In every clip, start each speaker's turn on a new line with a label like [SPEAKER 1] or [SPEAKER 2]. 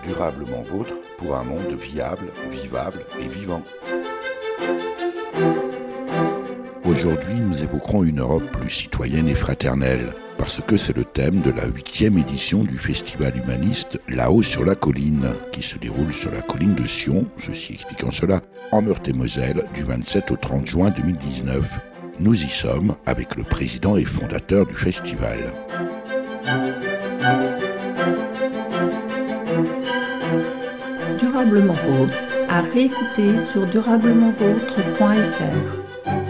[SPEAKER 1] durablement vôtre pour un monde viable, vivable et vivant. Aujourd'hui, nous évoquerons une Europe plus citoyenne et fraternelle, parce que c'est le thème de la 8e édition du festival humaniste Là-haut sur la colline, qui se déroule sur la colline de Sion, ceci expliquant cela, en Meurthe-et-Moselle, du 27 au 30 juin 2019. Nous y sommes avec le président et fondateur du festival.
[SPEAKER 2] Durablement Vôtre, à réécouter sur durablementvôtre.fr.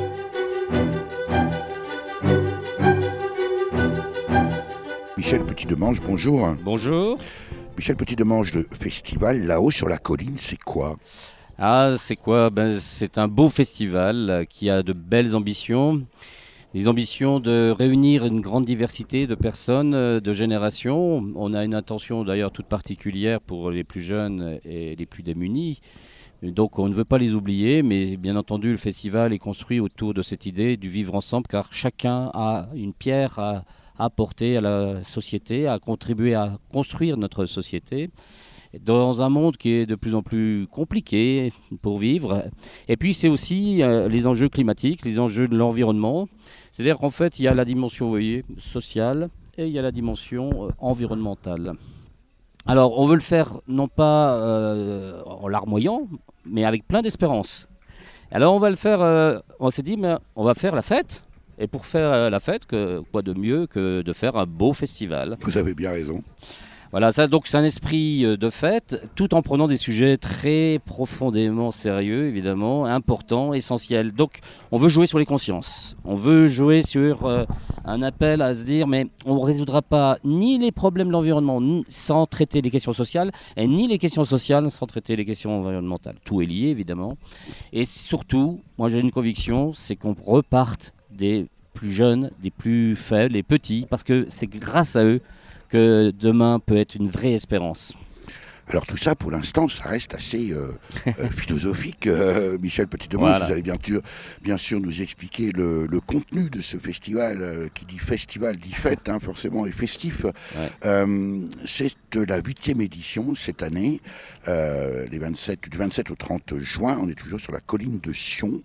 [SPEAKER 1] Michel Petit-Demange, bonjour.
[SPEAKER 3] Bonjour.
[SPEAKER 1] Michel Petit-Demange, le festival Là-haut sur la colline, c'est quoi ?
[SPEAKER 3] C'est quoi ? C'est un beau festival qui a de belles ambitions. Les ambitions de réunir une grande diversité de personnes, de générations. On a une intention d'ailleurs toute particulière pour les plus jeunes et les plus démunis. Donc on ne veut pas les oublier, mais bien entendu le festival est construit autour de cette idée du vivre ensemble, car chacun a une pierre à apporter à la société, à contribuer à construire notre société dans un monde qui est de plus en plus compliqué pour vivre. Et puis c'est aussi les enjeux climatiques, les enjeux de l'environnement. C'est-à-dire qu'en fait il y a la dimension, vous voyez, sociale et il y a la dimension environnementale. Alors on veut le faire non pas en larmoyant, mais avec plein d'espérance. Alors on va le faire, on s'est dit mais on va faire la fête. Et pour faire la fête, quoi de mieux que de faire un beau festival.
[SPEAKER 1] Vous avez bien raison.
[SPEAKER 3] Voilà, ça, donc c'est un esprit de fête, tout en prenant des sujets très profondément sérieux, évidemment, importants, essentiels. Donc on veut jouer sur les consciences, on veut jouer sur un appel à se dire, mais on ne résoudra pas ni les problèmes de l'environnement sans traiter les questions sociales, et ni les questions sociales sans traiter les questions environnementales. Tout est lié, évidemment. Et surtout, moi j'ai une conviction, c'est qu'on reparte des plus jeunes, des plus faibles, les petits, parce que c'est grâce à eux que demain peut être une vraie espérance.
[SPEAKER 1] Alors tout ça, pour l'instant, ça reste assez philosophique. Michel Petit-Demange, voilà. Vous allez bien sûr nous expliquer le contenu de ce festival. Qui dit festival dit fête, forcément, et festif. Ouais. C'est la 8e édition cette année, du 27 au 30 juin. On est toujours sur la colline de Sion.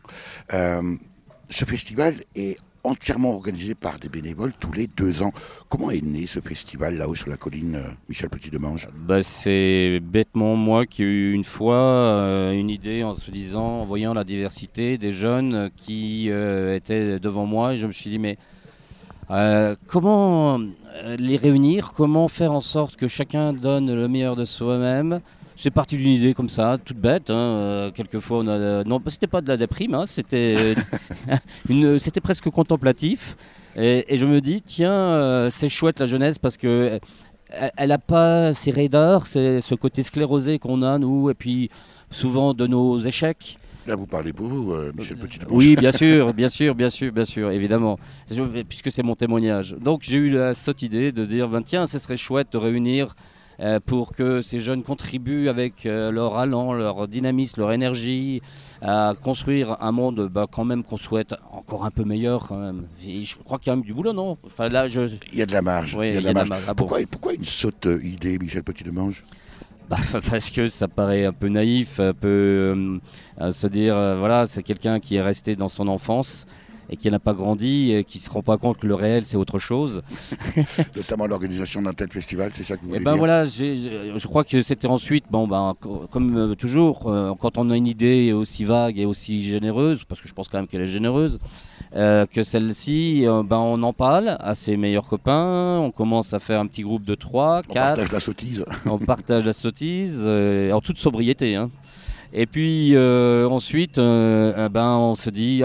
[SPEAKER 1] Ce festival est entièrement organisé par des bénévoles tous les 2 ans. Comment est né ce festival Là-haut sur la colline, Michel Petit-Demange ?
[SPEAKER 3] C'est bêtement moi qui ai eu une fois une idée en se disant, en voyant la diversité des jeunes qui étaient devant moi, et je me suis dit mais comment les réunir, comment faire en sorte que chacun donne le meilleur de soi-même. C'est parti d'une idée comme ça, toute bête. Quelquefois, non, c'était pas de la déprime, c'était c'était presque contemplatif. Et je me dis, tiens, c'est chouette la jeunesse parce que elle n'a pas ces raideurs, c'est ce côté sclérosé qu'on a nous, et puis souvent de nos échecs.
[SPEAKER 1] Là, vous parlez pour vous, Michel Petit-Demange.
[SPEAKER 3] Oui, bien sûr, évidemment, puisque c'est mon témoignage. Donc, j'ai eu la sotte idée de dire, tiens, ce serait chouette de réunir. Pour que ces jeunes contribuent avec leur allant, leur dynamisme, leur énergie à construire un monde quand même qu'on souhaite encore un peu meilleur quand même. Et je crois qu'il y a même du boulot, non ?
[SPEAKER 1] Il y a de la marge.
[SPEAKER 3] Oui, il y a de la marge.
[SPEAKER 1] Pourquoi une sotte idée, Michel Petit-Demange ?
[SPEAKER 3] Parce que ça paraît un peu naïf, un peu se dire, voilà, c'est quelqu'un qui est resté dans son enfance et qui n'a pas grandi, et qui ne se rend pas compte que le réel, c'est autre chose.
[SPEAKER 1] Notamment l'organisation d'un tel festival, c'est ça que vous voulez dire ?
[SPEAKER 3] Voilà, je crois que c'était ensuite, comme toujours, quand on a une idée aussi vague et aussi généreuse, parce que je pense quand même qu'elle est généreuse, que celle-ci, on en parle à ses meilleurs copains, on commence à faire un petit groupe de 3, 4.
[SPEAKER 1] On partage la sottise.
[SPEAKER 3] On partage la sottise, en toute sobriété, Et puis ensuite, on se dit,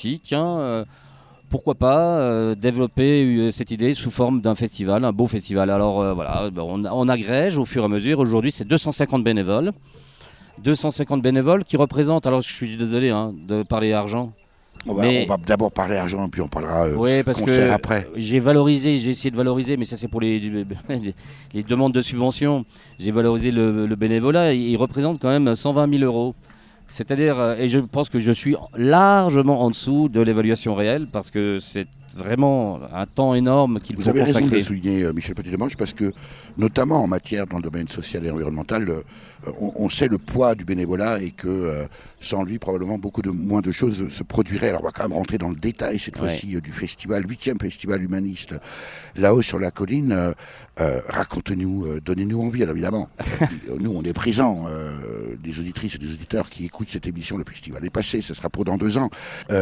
[SPEAKER 3] pourquoi pas développer cette idée sous forme d'un festival, un beau festival. Alors on agrège au fur et à mesure. Aujourd'hui, c'est 250 bénévoles. 250 bénévoles qui représentent, alors je suis désolé de parler argent.
[SPEAKER 1] On va d'abord parler argent, puis on parlera
[SPEAKER 3] parce
[SPEAKER 1] concert
[SPEAKER 3] que
[SPEAKER 1] après.
[SPEAKER 3] J'ai essayé de valoriser, mais ça c'est pour les demandes de subventions. J'ai valorisé le bénévolat, il représente quand même 120 000 euros. C'est-à-dire, et je pense que je suis largement en dessous de l'évaluation réelle, parce que c'est vraiment un temps énorme qu'il faut consacrer.
[SPEAKER 1] Vous avez raison de le souligner, Michel Petit-Demange, parce que, notamment en matière dans le domaine social et environnemental, on sait le poids du bénévolat et que sans lui, probablement beaucoup moins de choses se produiraient. Alors on va quand même rentrer dans le détail cette fois-ci du festival, 8e festival humaniste, là-haut sur la colline. Racontez-nous, donnez-nous envie, alors évidemment. Nous, on est présents, des auditrices et des auditeurs qui écoutent cette émission. Le festival est passé, ce sera pour dans 2 ans.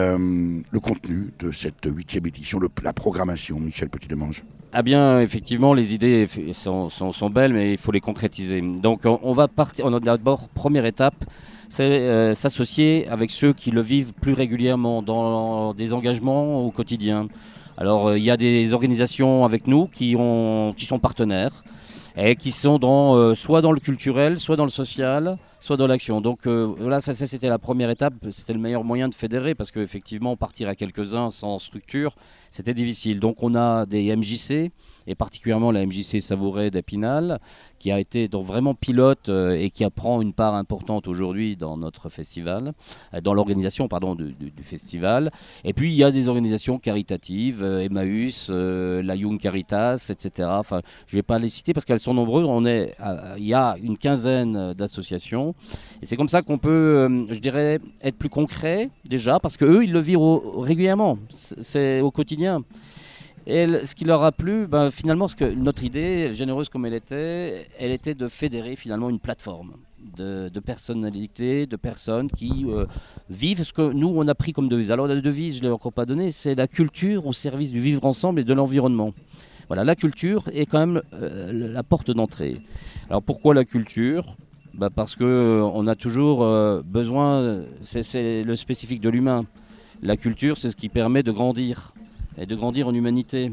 [SPEAKER 1] Le contenu de cette 8e édition, la programmation, Michel Petit-Demange.
[SPEAKER 3] Ah bien, effectivement, les idées sont belles, mais il faut les concrétiser. Donc, on va partir. On a d'abord, première étape, c'est s'associer avec ceux qui le vivent plus régulièrement dans des engagements au quotidien. Alors, il y a des organisations avec nous qui sont partenaires et qui sont soit dans le culturel, soit dans le social, soit dans l'action. Donc là, ça c'était la première étape, c'était le meilleur moyen de fédérer parce qu'effectivement, partir à quelques-uns sans structure, c'était difficile. Donc on a des MJC, et particulièrement la MJC Savouret d'Épinal, qui a été donc vraiment pilote et qui prend une part importante aujourd'hui dans notre festival, dans l'organisation du festival. Et puis il y a des organisations caritatives, Emmaüs, la Young Caritas, etc. Enfin, je ne vais pas les citer parce qu'elles sont nombreuses. Il y a une quinzaine d'associations. Et c'est comme ça qu'on peut, je dirais, être plus concret déjà, parce qu'eux, ils le vivent régulièrement, c'est au quotidien. Et ce qui leur a plu, finalement, notre idée, généreuse comme elle était de fédérer finalement une plateforme de personnalités, de personnes qui vivent ce que nous, on a pris comme devise. Alors la devise, je ne l'ai encore pas donnée, c'est la culture au service du vivre ensemble et de l'environnement. Voilà, la culture est quand même la porte d'entrée. Alors pourquoi la culture ? Parce qu'on a toujours besoin, c'est le spécifique de l'humain. La culture, c'est ce qui permet de grandir, et de grandir en humanité.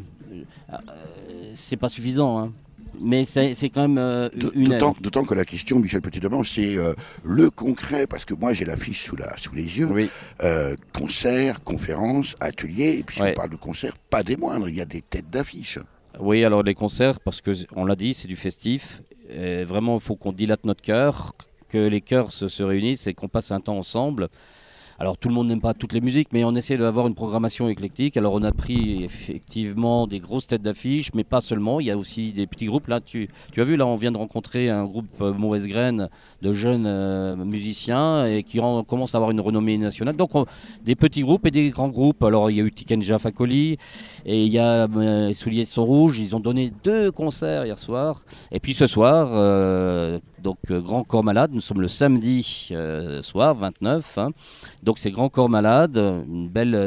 [SPEAKER 3] C'est pas suffisant, hein. Mais c'est quand même une aide.
[SPEAKER 1] D'autant que la question, Michel Petit-Demange, c'est le concret, parce que moi j'ai l'affiche sous les yeux,
[SPEAKER 3] oui.
[SPEAKER 1] Concerts, conférences, ateliers, et puis si on parle de concerts, pas des moindres, il y a des têtes d'affiche.
[SPEAKER 3] Oui, alors les concerts, parce qu'on l'a dit, c'est du festif. Et vraiment, il faut qu'on dilate notre cœur, que les cœurs se réunissent et qu'on passe un temps ensemble. Alors tout le monde n'aime pas toutes les musiques, mais on essaie d'avoir une programmation éclectique. Alors on a pris effectivement des grosses têtes d'affiche, mais pas seulement. Il y a aussi des petits groupes. Là, tu as vu, là, on vient de rencontrer un groupe Mauvaise Graine de jeunes musiciens et qui commencent à avoir une renommée nationale. Donc des petits groupes et des grands groupes. Alors il y a eu Tikenja Fakoli et il y a les Souliers sont rouges. Ils ont donné 2 concerts hier soir. Et puis ce soir, Grand Corps Malade. Nous sommes le samedi soir 29. Donc c'est Grand Corps Malade, une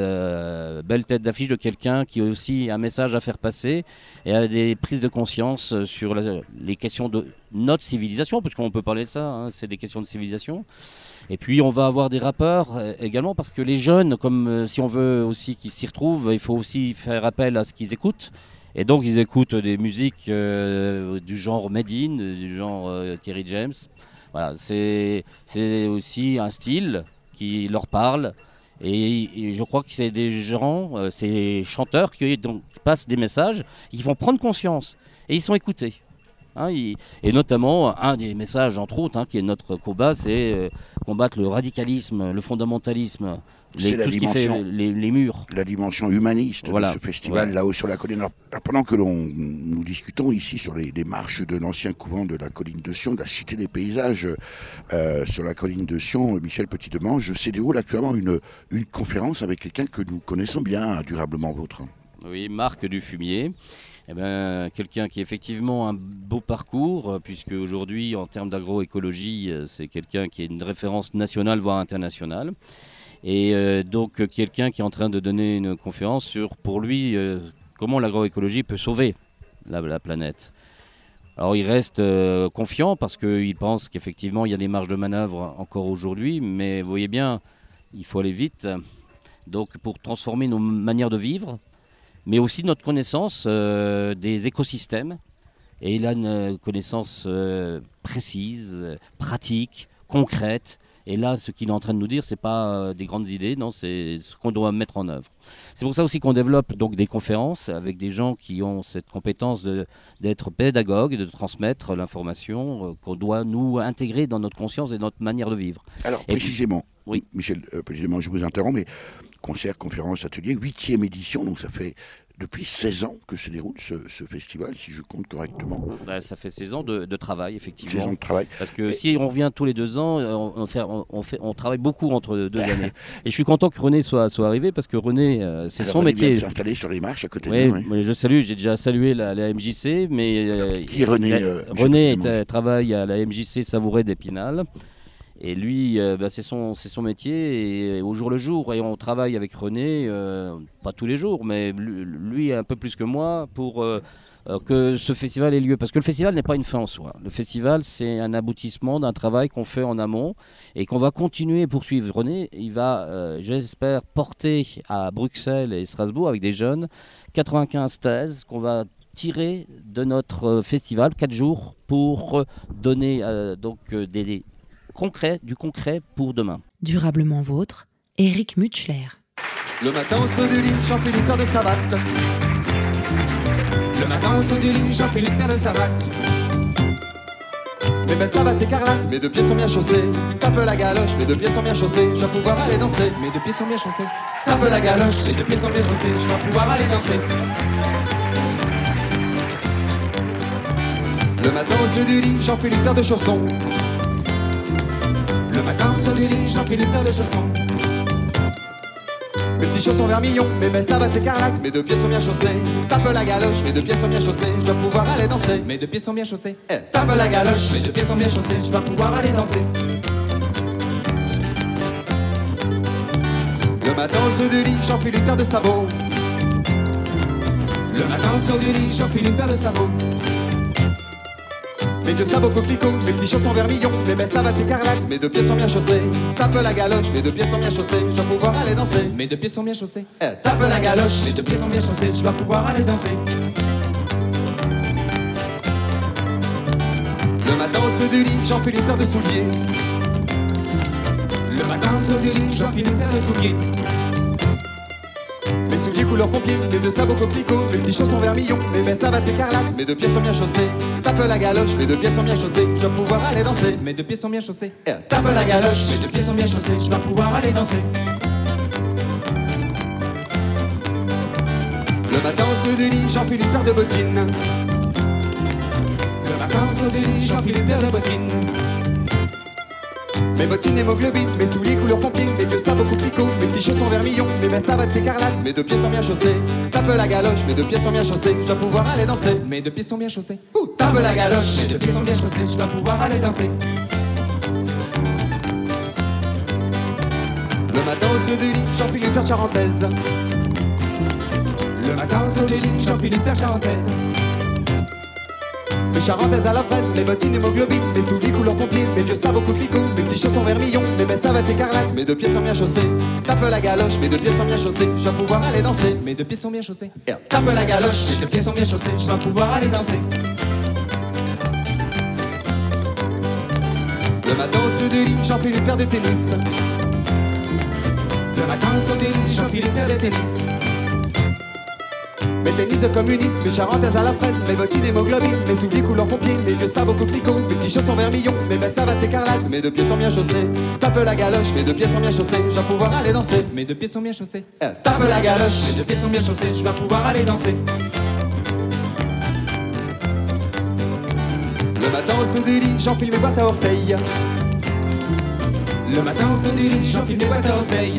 [SPEAKER 3] belle tête d'affiche de quelqu'un qui a aussi un message à faire passer et a des prises de conscience sur les questions de notre civilisation, parce qu'on peut parler de ça, c'est des questions de civilisation. Et puis on va avoir des rappeurs également, parce que les jeunes, comme si on veut aussi qu'ils s'y retrouvent, il faut aussi faire appel à ce qu'ils écoutent. Et donc ils écoutent des musiques du genre Medine, du genre Kerry James. Voilà, c'est aussi un style qui leur parle, et je crois que c'est des gens, ces chanteurs qui passent des messages, ils vont prendre conscience et ils sont écoutés. Et notamment, un des messages, entre autres, qui est notre combat, c'est combattre le radicalisme, le fondamentalisme, tout ce qui fait les murs.
[SPEAKER 1] La dimension humaniste de ce festival, là-haut sur la colline. Alors, pendant que nous discutons ici sur les marches de l'ancien couvent de la colline de Sion, de la Cité des Paysages sur la colline de Sion, Michel Petit-Demange, se déroule actuellement une conférence avec quelqu'un que nous connaissons bien, durablement vôtre.
[SPEAKER 3] Oui, Marc Dufumier. Quelqu'un qui a effectivement un beau parcours, puisque aujourd'hui, en termes d'agroécologie, c'est quelqu'un qui est une référence nationale, voire internationale. Et donc, quelqu'un qui est en train de donner une conférence sur, pour lui, comment l'agroécologie peut sauver la planète. Alors, il reste confiant parce qu'il pense qu'effectivement, il y a des marges de manœuvre encore aujourd'hui, mais vous voyez bien, il faut aller vite. Donc, pour transformer nos manières de vivre, mais aussi notre connaissance des écosystèmes. Et il a une connaissance précise, pratique, concrète. Et là, ce qu'il est en train de nous dire, ce n'est pas des grandes idées, non, c'est ce qu'on doit mettre en œuvre. C'est pour ça aussi qu'on développe donc des conférences avec des gens qui ont cette compétence d'être pédagogues, de transmettre l'information qu'on doit nous intégrer dans notre conscience et notre manière de vivre.
[SPEAKER 1] Alors, précisément, oui. Michel, précisément, je vous interromps, mais concerts, conférences, ateliers, 8e édition, donc ça fait depuis 16 ans que se déroule ce festival, si je compte correctement.
[SPEAKER 3] Ça fait 16 ans de travail, effectivement.
[SPEAKER 1] 16 ans de travail.
[SPEAKER 3] Parce que si on revient tous les 2 ans, on travaille beaucoup entre 2 années. Et je suis content que René soit arrivé, parce que René, c'est son métier.
[SPEAKER 1] Il s'est installé sur les marches à côté de nous.
[SPEAKER 3] Oui, j'ai déjà salué la MJC, mais
[SPEAKER 1] qui est René
[SPEAKER 3] René travaille à la MJC Savouret d'Épinal. Et lui, c'est son métier, et au jour le jour, et on travaille avec René, pas tous les jours, mais lui un peu plus que moi, pour que ce festival ait lieu. Parce que le festival n'est pas une fin en soi. Le festival, c'est un aboutissement d'un travail qu'on fait en amont et qu'on va continuer et poursuivre. René, il va, j'espère, porter à Bruxelles et Strasbourg avec des jeunes 95 thèses qu'on va tirer de notre festival, 4 jours, pour donner du concret pour demain.
[SPEAKER 2] Durablement vôtre, Eric Mutschler.
[SPEAKER 4] Le matin au saut du lit, Jean-Philippe paire de savates. Le matin au saut du lit, Jean-Philippe paire de savates. Mes belles savates écarlates, mes 2 pieds sont bien chaussés. Tape la galoche, mes 2 pieds sont bien chaussés. Je vais pouvoir aller danser. Mes 2 pieds sont bien chaussés. Tape la galoche, mes 2 pieds sont bien chaussés. Je vais pouvoir aller danser. Le matin au saut du lit, Jean-Philippe paire de chaussons. Le matin sur du lit, Jean-Philippe paire de chaussons. Mes petits chaussons vermillon, mes belles savates écarlates, mes 2 pieds sont bien chaussés. Tape la galoche, mes 2 pieds sont bien chaussés. Je vais pouvoir aller danser. Mes 2 pieds sont bien chaussés. Tape la galoche, mes 2 pieds sont bien chaussés. Je vais pouvoir aller danser. Le matin au saut du lit, Jean-Philippe paire de sabots. Le matin sur du lit, Jean-Philippe paire de sabots. Mes vieux sabots coquelicots, mes petits chaussons vermillon, mes belles savates écarlates, mes 2 pieds sont bien chaussés. Tape la galoche, mes 2 pieds sont bien chaussés. Je vais pouvoir aller danser. Mes 2 pieds sont bien chaussés. Tape la galoche, mes 2 pieds sont bien chaussés. Je vais pouvoir aller danser. Le matin au saut du lit, Jean-Philippe paire de souliers. Le matin au saut du lit, Jean-Philippe paire de souliers. Mes souliers couleur pompier, mes 2 sabots coquelicots, mes petits chaussons vermillon, mes belles savates écarlates, mes 2 pieds sont bien chaussés. Tape la galoche, mes 2 pieds sont bien chaussés. Je vais pouvoir aller danser. Mes 2 pieds sont bien chaussés. Tape la galoche, mes 2 pieds sont bien chaussés. Je vais pouvoir aller danser. Le matin au saut du lit, Jean-Philippe paire de bottines. Le matin au saut du lit, Jean-Philippe paire de bottines. Mes bottines hémoglobine, mes souliers couleur pompier, mes vieux sabots coquelicots, mes petits chaussons vermillon, mes belles savates écarlates, mes 2 pieds sont bien chaussés. Tape la galoche, mes 2 pieds sont bien chaussés. Je vais pouvoir aller danser. Mes 2 pieds sont bien chaussés. Tape la galoche, mes 2 pieds sont bien chaussés. Je vais pouvoir aller danser. Le matin au saut du lit, Jean-Philippe paire charentaise. Le matin au saut du lit, Jean-Philippe paire charentaise. Mes charentaises à la fraise, mes bottines hémoglobine, mes souliers couleur pompier, mes vieux sabots coquelicots, mes petits chaussons vermillon, mes belles savates écarlates, mes 2 pieds sont bien chaussés. Tape la galoche, mes 2 pieds sont bien chaussés. Je vais pouvoir aller danser. Mes 2 pieds sont bien chaussés. Tape la galoche, mes 2 pieds sont bien chaussés. Je vais pouvoir aller danser. Le matin au saut du lit, Jean-Philippe paire de tennis. Le matin au saut du lit, Jean-Philippe paire de tennis. Mes tennis de communistes, mes charentaises à la fraise, mes bottines hémoglobine, mes souliers couleur pompier, mes vieux sabots coquelicots, mes petits chaussons vermillon, mes belles savates écarlates, mes 2 pieds sont bien chaussés. Tape la galoche, mes 2 pieds sont bien chaussés. Je vais pouvoir aller danser. Mes 2 pieds sont bien chaussés. Tape la galoche, mes 2 pieds sont bien chaussés. Je vais pouvoir aller danser. Le matin au saut du lit, j'enfile mes boîtes à orteils. Le matin au saut du lit, j'enfile mes boîtes à orteils.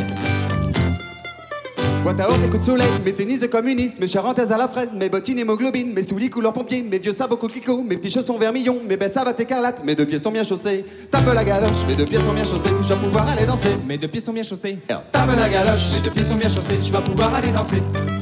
[SPEAKER 4] Boîte à orteils, coup de soleil, mes tennis de communistes, mes charentaises à la fraise, mes bottines hémoglobine, mes souliers couleur pompier, mes vieux sabots coquelicots, mes petits chaussons vermillon, mes belles savates écarlates, mes 2 pieds sont bien chaussés. Tape la galoche, mes 2 pieds sont bien chaussés. Je vais pouvoir aller danser. Mes 2 pieds sont bien chaussés. Tape la galoche, mes 2 pieds sont bien chaussés. Je vais pouvoir aller danser.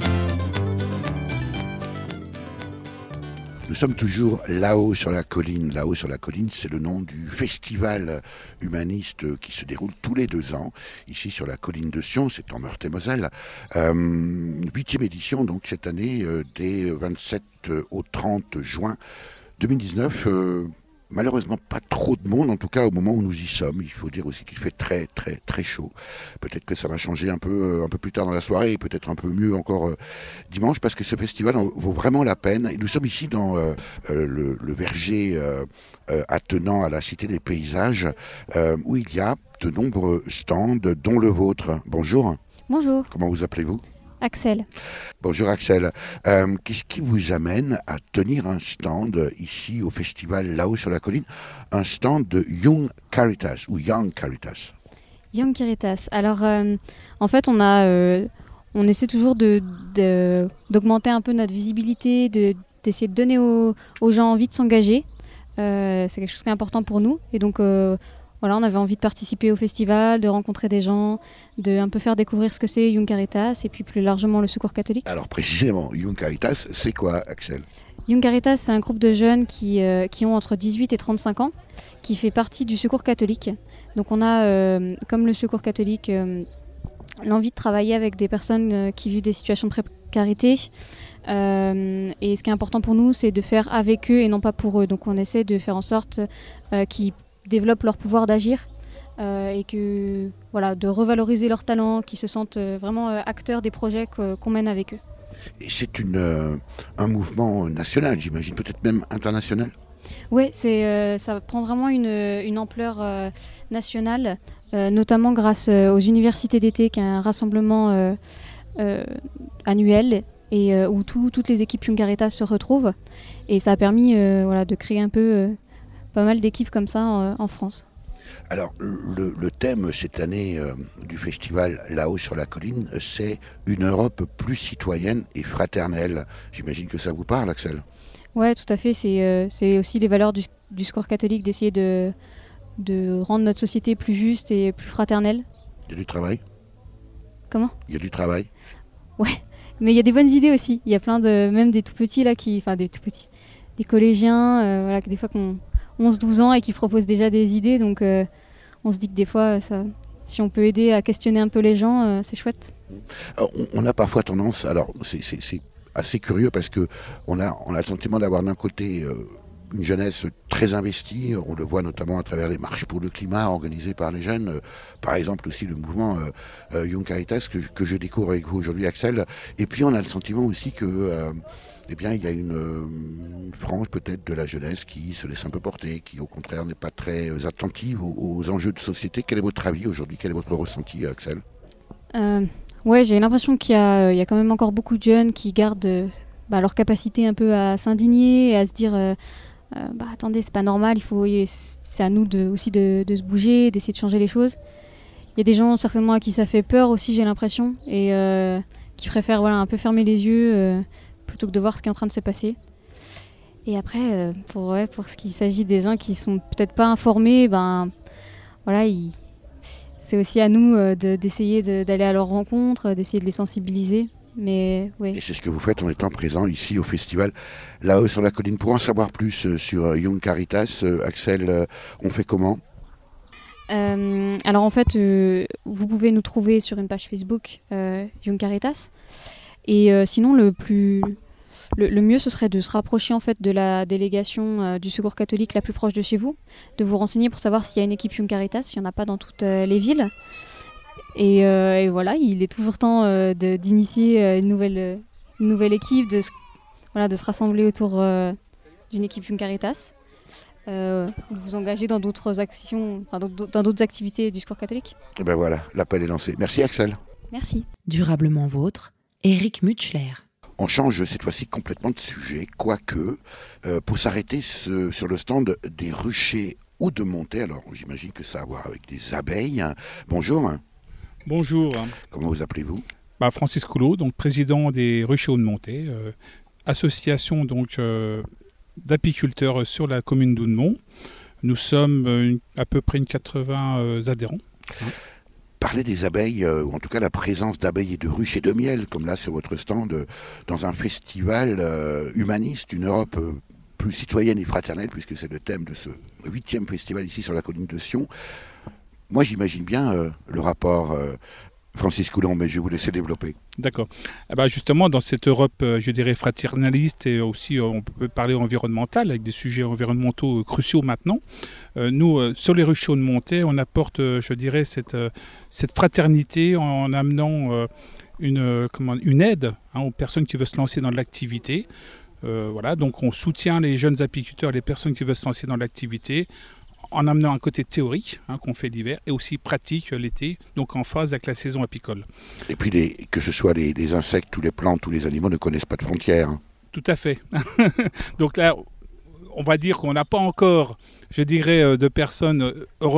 [SPEAKER 1] Nous sommes toujours là-haut sur la colline. Là-haut sur la colline, c'est le nom du festival humaniste qui se déroule tous les 2 ans, ici sur la colline de Sion, c'est en Meurthe-et-Moselle. 8e édition, donc cette année, des 27 au 30 juin 2019. Malheureusement, pas trop de monde, en tout cas au moment où nous y sommes. Il faut dire aussi qu'il fait très, très, très chaud. Peut-être que ça va changer un peu plus tard dans la soirée, et peut-être un peu mieux encore dimanche, parce que ce festival en vaut vraiment la peine. Et nous sommes ici dans le verger attenant à la Cité des Paysages, où il y a de nombreux stands, dont le vôtre. Bonjour.
[SPEAKER 5] Bonjour.
[SPEAKER 1] Comment vous appelez-vous?
[SPEAKER 5] Axel.
[SPEAKER 1] Bonjour Axel. Qu'est-ce qui vous amène à tenir un stand ici au festival là-haut sur la colline, un stand de Young Caritas ou Young Caritas?
[SPEAKER 5] Young Caritas. Alors, en fait, on essaie toujours d'augmenter un peu notre visibilité, d'essayer de donner aux gens envie de s'engager. C'est quelque chose qui est important pour nous. Et donc, voilà, on avait envie de participer au festival, de rencontrer des gens, de un peu faire découvrir ce que c'est Young Caritas et puis plus largement le Secours catholique.
[SPEAKER 1] Alors précisément, Young Caritas, c'est quoi, Axel?
[SPEAKER 5] Young Caritas, c'est un groupe de jeunes qui ont entre 18 et 35 ans, qui fait partie du Secours catholique. Donc on a, comme le Secours catholique, l'envie de travailler avec des personnes qui vivent des situations de précarité. Et ce qui est important pour nous, c'est de faire avec eux et non pas pour eux. Donc on essaie de faire en sorte qu'ils développent leur pouvoir d'agir et de revaloriser leurs talents, qu'ils se sentent vraiment acteurs des projets qu'on mène avec eux.
[SPEAKER 1] Et c'est un mouvement national, j'imagine, peut-être même international?
[SPEAKER 5] Oui, ça prend vraiment une ampleur nationale, notamment grâce aux universités d'été, qui est un rassemblement annuel et où toutes les équipes Young Caritas se retrouvent. Et ça a permis de créer un peu pas mal d'équipes comme ça en France.
[SPEAKER 1] Alors, le thème cette année du festival là-haut sur la colline, c'est une Europe plus citoyenne et fraternelle. J'imagine que ça vous parle, Axel?
[SPEAKER 5] Oui, tout à fait. C'est aussi les valeurs du Secours catholique d'essayer de rendre notre société plus juste et plus fraternelle.
[SPEAKER 1] Il y a du travail?
[SPEAKER 5] Comment?
[SPEAKER 1] Il y a du travail?
[SPEAKER 5] Ouais, mais il y a des bonnes idées aussi. Il y a plein même des tout petits là des collégiens, des fois qu'on 11-12 ans et qui proposent déjà des idées, donc on se dit que des fois, si on peut aider à questionner un peu les gens, c'est chouette.
[SPEAKER 1] On a parfois tendance, alors c'est assez curieux parce qu'on a le sentiment d'avoir d'un côté une jeunesse très investie, on le voit notamment à travers les marches pour le climat organisées par les jeunes, par exemple aussi le mouvement Young Caritas que je découvre avec vous aujourd'hui, Axel, et puis on a le sentiment aussi que il y a une frange peut-être de la jeunesse qui se laisse un peu porter, qui au contraire n'est pas très attentive aux enjeux de société. Quel est votre avis aujourd'hui? Quel est votre ressenti, Axel?
[SPEAKER 5] Ouais, j'ai l'impression qu'il y a quand même encore beaucoup de jeunes qui gardent leur capacité un peu à s'indigner et à se dire attendez, c'est pas normal, c'est à nous aussi de se bouger, d'essayer de changer les choses. Il y a des gens certainement à qui ça fait peur aussi, j'ai l'impression, et qui préfèrent un peu fermer les yeux plutôt que de voir ce qui est en train de se passer. Et après, pour ce qui s'agit des gens qui sont peut-être pas informés, c'est aussi à nous d'essayer d'aller à leur rencontre, d'essayer de les sensibiliser. Mais, ouais.
[SPEAKER 1] Et c'est ce que vous faites en étant présent ici au festival là-haut sur la colline. Pour en savoir plus sur Young Caritas, Axel, on fait comment?
[SPEAKER 5] Alors en fait, vous pouvez nous trouver sur une page Facebook Young Caritas. Et sinon, le mieux, ce serait de se rapprocher en fait de la délégation du Secours catholique la plus proche de chez vous, de vous renseigner pour savoir s'il y a une équipe Young Caritas, il n'y en a pas dans toutes les villes. Et voilà, il est toujours temps d'initier une nouvelle équipe, de se rassembler autour d'une équipe Young Caritas, de vous engager dans d'autres actions, dans d'autres activités du Secours catholique.
[SPEAKER 1] Et ben voilà, l'appel est lancé. Merci Axel.
[SPEAKER 5] Merci.
[SPEAKER 2] Durablement vôtre, Éric Mutschler.
[SPEAKER 1] On change cette fois-ci complètement de sujet, quoique, pour s'arrêter sur le stand des ruchers ou de montée. Alors, j'imagine que ça a à voir avec des abeilles. Bonjour.
[SPEAKER 6] Bonjour.
[SPEAKER 1] Comment vous appelez-vous?
[SPEAKER 6] Francis Coulot, donc président des ruchers ou de montée, association donc d'apiculteurs sur la commune d'Oudeumont. Nous sommes à peu près 80 adhérents.
[SPEAKER 1] Parler des abeilles, ou en tout cas la présence d'abeilles et de ruches et de miel, comme là sur votre stand, dans un festival humaniste, une Europe plus citoyenne et fraternelle, puisque c'est le thème de ce 8e festival ici sur la colline de Sion. Moi j'imagine bien le rapport, Francis Coulon, mais je vais vous laisser développer.
[SPEAKER 6] D'accord. Justement, dans cette Europe, je dirais, fraternaliste et aussi, on peut parler environnementale, avec des sujets environnementaux cruciaux maintenant. Nous, sur les ruchers de montée, on apporte, je dirais, cette fraternité en amenant une aide aux personnes qui veulent se lancer dans l'activité. Donc on soutient les jeunes apiculteurs, les personnes qui veulent se lancer dans l'activité, en amenant un côté théorique qu'on fait l'hiver et aussi pratique l'été, donc en phase avec la saison apicole.
[SPEAKER 1] Et puis que ce soit les insectes ou les plantes ou les animaux ne connaissent pas de frontières.
[SPEAKER 6] Tout à fait. Donc là, on va dire qu'on n'a pas encore, je dirais, de personnes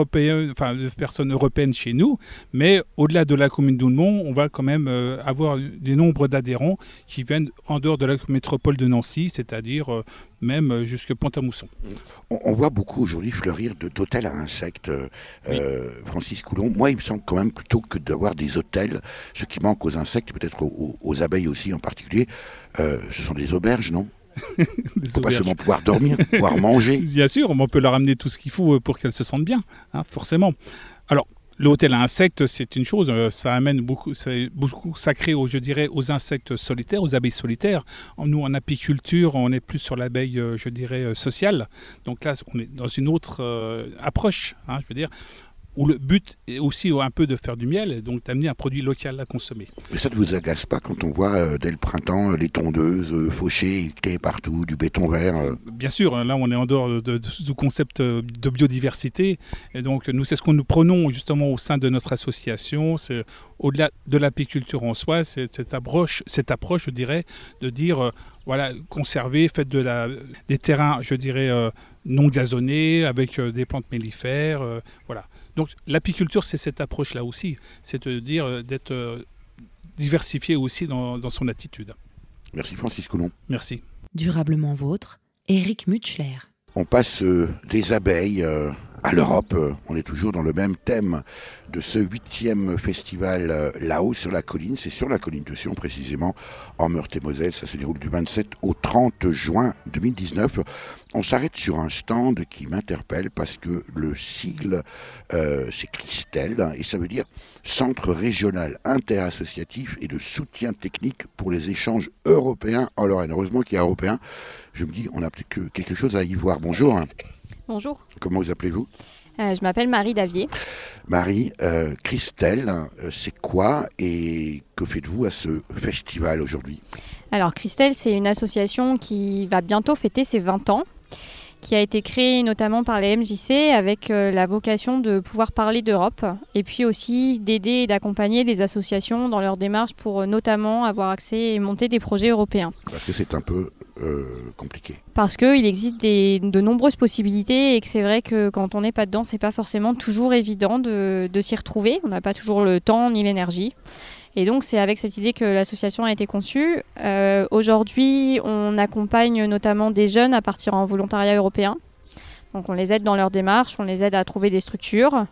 [SPEAKER 6] européennes chez nous, mais au-delà de la commune d'Oulmont, on va quand même avoir des nombres d'adhérents qui viennent en dehors de la métropole de Nancy, c'est-à-dire même jusque Pont-à-Mousson.
[SPEAKER 1] On voit beaucoup aujourd'hui fleurir d'hôtels à insectes,
[SPEAKER 6] Oui.
[SPEAKER 1] Francis Coulon. Moi, il me semble quand même plutôt que d'avoir des hôtels, ce qui manque aux insectes, peut-être aux abeilles aussi en particulier, ce sont des auberges, non ? Il ne faut pas seulement pouvoir dormir, pouvoir manger.
[SPEAKER 6] Bien sûr, on peut leur amener tout ce qu'il faut pour qu'elles se sentent bien, forcément. Alors, l'hôtel à insectes, c'est une chose, ça amène beaucoup, c'est beaucoup sacré, je dirais, aux insectes solitaires, aux abeilles solitaires. Nous, en apiculture, on est plus sur l'abeille, je dirais, sociale. Donc là, on est dans une autre approche, je veux dire, où le but est aussi un peu de faire du miel, et donc d'amener un produit local à consommer.
[SPEAKER 1] Mais ça ne vous agace pas quand on voit dès le printemps les tondeuses fauchées, éclatées partout, du béton vert
[SPEAKER 6] Bien sûr, là on est en dehors du concept de biodiversité, et donc nous c'est ce que nous prenons justement au sein de notre association, c'est au-delà de l'apiculture en soi, c'est cette approche, je dirais, de dire voilà, conserver, faites des terrains, je dirais, non gazonnés, avec des plantes mellifères, voilà. Donc l'apiculture, c'est cette approche-là aussi, c'est de dire d'être diversifié aussi dans son attitude.
[SPEAKER 1] Merci Francis Coulon.
[SPEAKER 6] Merci.
[SPEAKER 2] Durablement vôtre, Éric Mutschler.
[SPEAKER 1] On passe des abeilles à l'Europe. On est toujours dans le même thème de ce 8e festival là-haut sur la colline. C'est sur la colline de Sion, précisément, en Meurthe-et-Moselle. Ça se déroule du 27 au 30 juin 2019. On s'arrête sur un stand qui m'interpelle parce que le sigle, c'est CRISTEL, et ça veut dire Centre régional interassociatif et de soutien technique pour les échanges européens en Lorraine. Heureusement qu'il y a européen. Je me dis, on a peut-être quelque chose à y voir. Bonjour.
[SPEAKER 7] Bonjour.
[SPEAKER 1] Comment vous appelez-vous ?
[SPEAKER 7] Je m'appelle Marie Davier.
[SPEAKER 1] Marie, CRISTEL, c'est quoi et que faites-vous à ce festival aujourd'hui ?
[SPEAKER 7] Alors CRISTEL, c'est une association qui va bientôt fêter ses 20 ans, qui a été créée notamment par les MJC avec la vocation de pouvoir parler d'Europe et puis aussi d'aider et d'accompagner les associations dans leur démarche pour notamment avoir accès et monter des projets européens.
[SPEAKER 1] Parce que c'est un peu compliqué.
[SPEAKER 7] Parce qu'il existe de nombreuses possibilités et que c'est vrai que quand on n'est pas dedans, c'est pas forcément toujours évident de s'y retrouver. On n'a pas toujours le temps ni l'énergie. Et donc c'est avec cette idée que l'association a été conçue. Aujourd'hui, on accompagne notamment des jeunes à partir en volontariat européen. Donc on les aide dans leur démarche, on les aide à trouver des structures.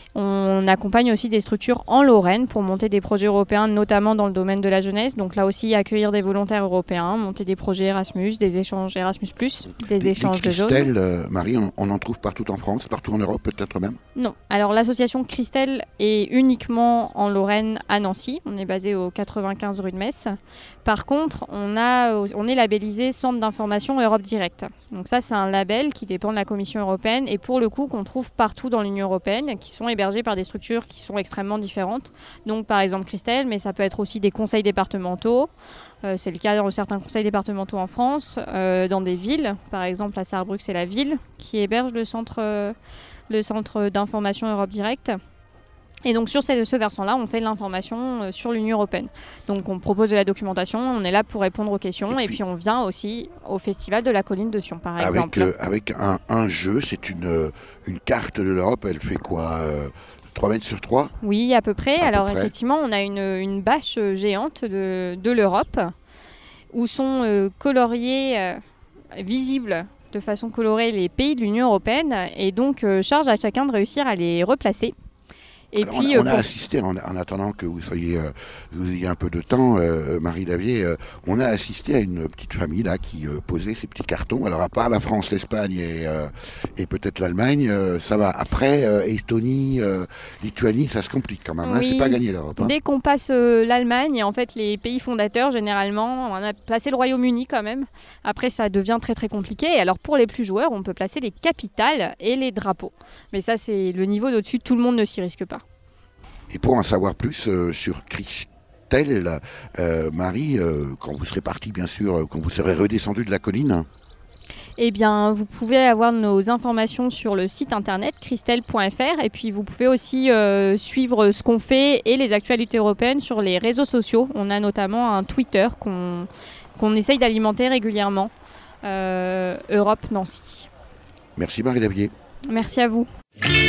[SPEAKER 7] On accompagne aussi des structures en Lorraine pour monter des projets européens, notamment dans le domaine de la jeunesse. Donc là aussi, accueillir des volontaires européens, monter des projets Erasmus, des échanges Erasmus+, des échanges de jeunes.
[SPEAKER 1] CRISTEL, Marie, on en trouve partout en France, partout en Europe peut-être même ?
[SPEAKER 7] Non. Alors l'association CRISTEL est uniquement en Lorraine, à Nancy. On est basé au 95 rue de Metz. Par contre, on est labellisé Centre d'information Europe Direct. Donc ça, c'est un label qui dépend de la Commission européenne et pour le coup qu'on trouve partout dans l'Union européenne, qui sont hébergés par des structures qui sont extrêmement différentes. Donc par exemple CRISTEL, mais ça peut être aussi des conseils départementaux. C'est le cas dans certains conseils départementaux en France, dans des villes. Par exemple, à Sarrebruck, c'est la ville qui héberge le centre d'information Europe Direct. Et donc sur ce versant-là, on fait de l'information sur l'Union européenne. Donc on propose de la documentation, on est là pour répondre aux questions et puis on vient aussi au festival de la colline de Sion par exemple.
[SPEAKER 1] Avec un jeu, c'est une carte de l'Europe, elle fait quoi 3 mètres sur 3 ?
[SPEAKER 7] Oui, à peu près. Alors effectivement, on a une bâche géante de l'Europe où sont coloriés, visibles de façon colorée les pays de l'Union européenne et donc charge à chacun de réussir à les replacer. Et
[SPEAKER 1] alors
[SPEAKER 7] puis,
[SPEAKER 1] on a assisté, en attendant que vous ayez un peu de temps, Marie Davier, on a assisté à une petite famille là qui posait ces petits cartons. Alors à part la France, l'Espagne et peut-être l'Allemagne, ça va. Après, Estonie, Lituanie, ça se complique quand même.
[SPEAKER 7] Oui.
[SPEAKER 1] C'est pas gagné l'Europe.
[SPEAKER 7] Dès qu'on passe l'Allemagne et en fait les pays fondateurs, généralement, on a placé le Royaume-Uni quand même. Après, ça devient très très compliqué. Et alors pour les plus joueurs, on peut placer les capitales et les drapeaux. Mais ça, c'est le niveau d'au-dessus. Tout le monde ne s'y risque pas.
[SPEAKER 1] Et pour en savoir plus sur CRISTEL, Marie, quand vous serez partie, bien sûr, quand vous serez redescendue de la colline,
[SPEAKER 7] Eh bien, vous pouvez avoir nos informations sur le site internet christelle.fr et puis vous pouvez aussi suivre ce qu'on fait et les actualités européennes sur les réseaux sociaux. On a notamment un Twitter qu'on essaye d'alimenter régulièrement, Europe Nancy.
[SPEAKER 1] Merci Marie Davier.
[SPEAKER 7] Merci à vous.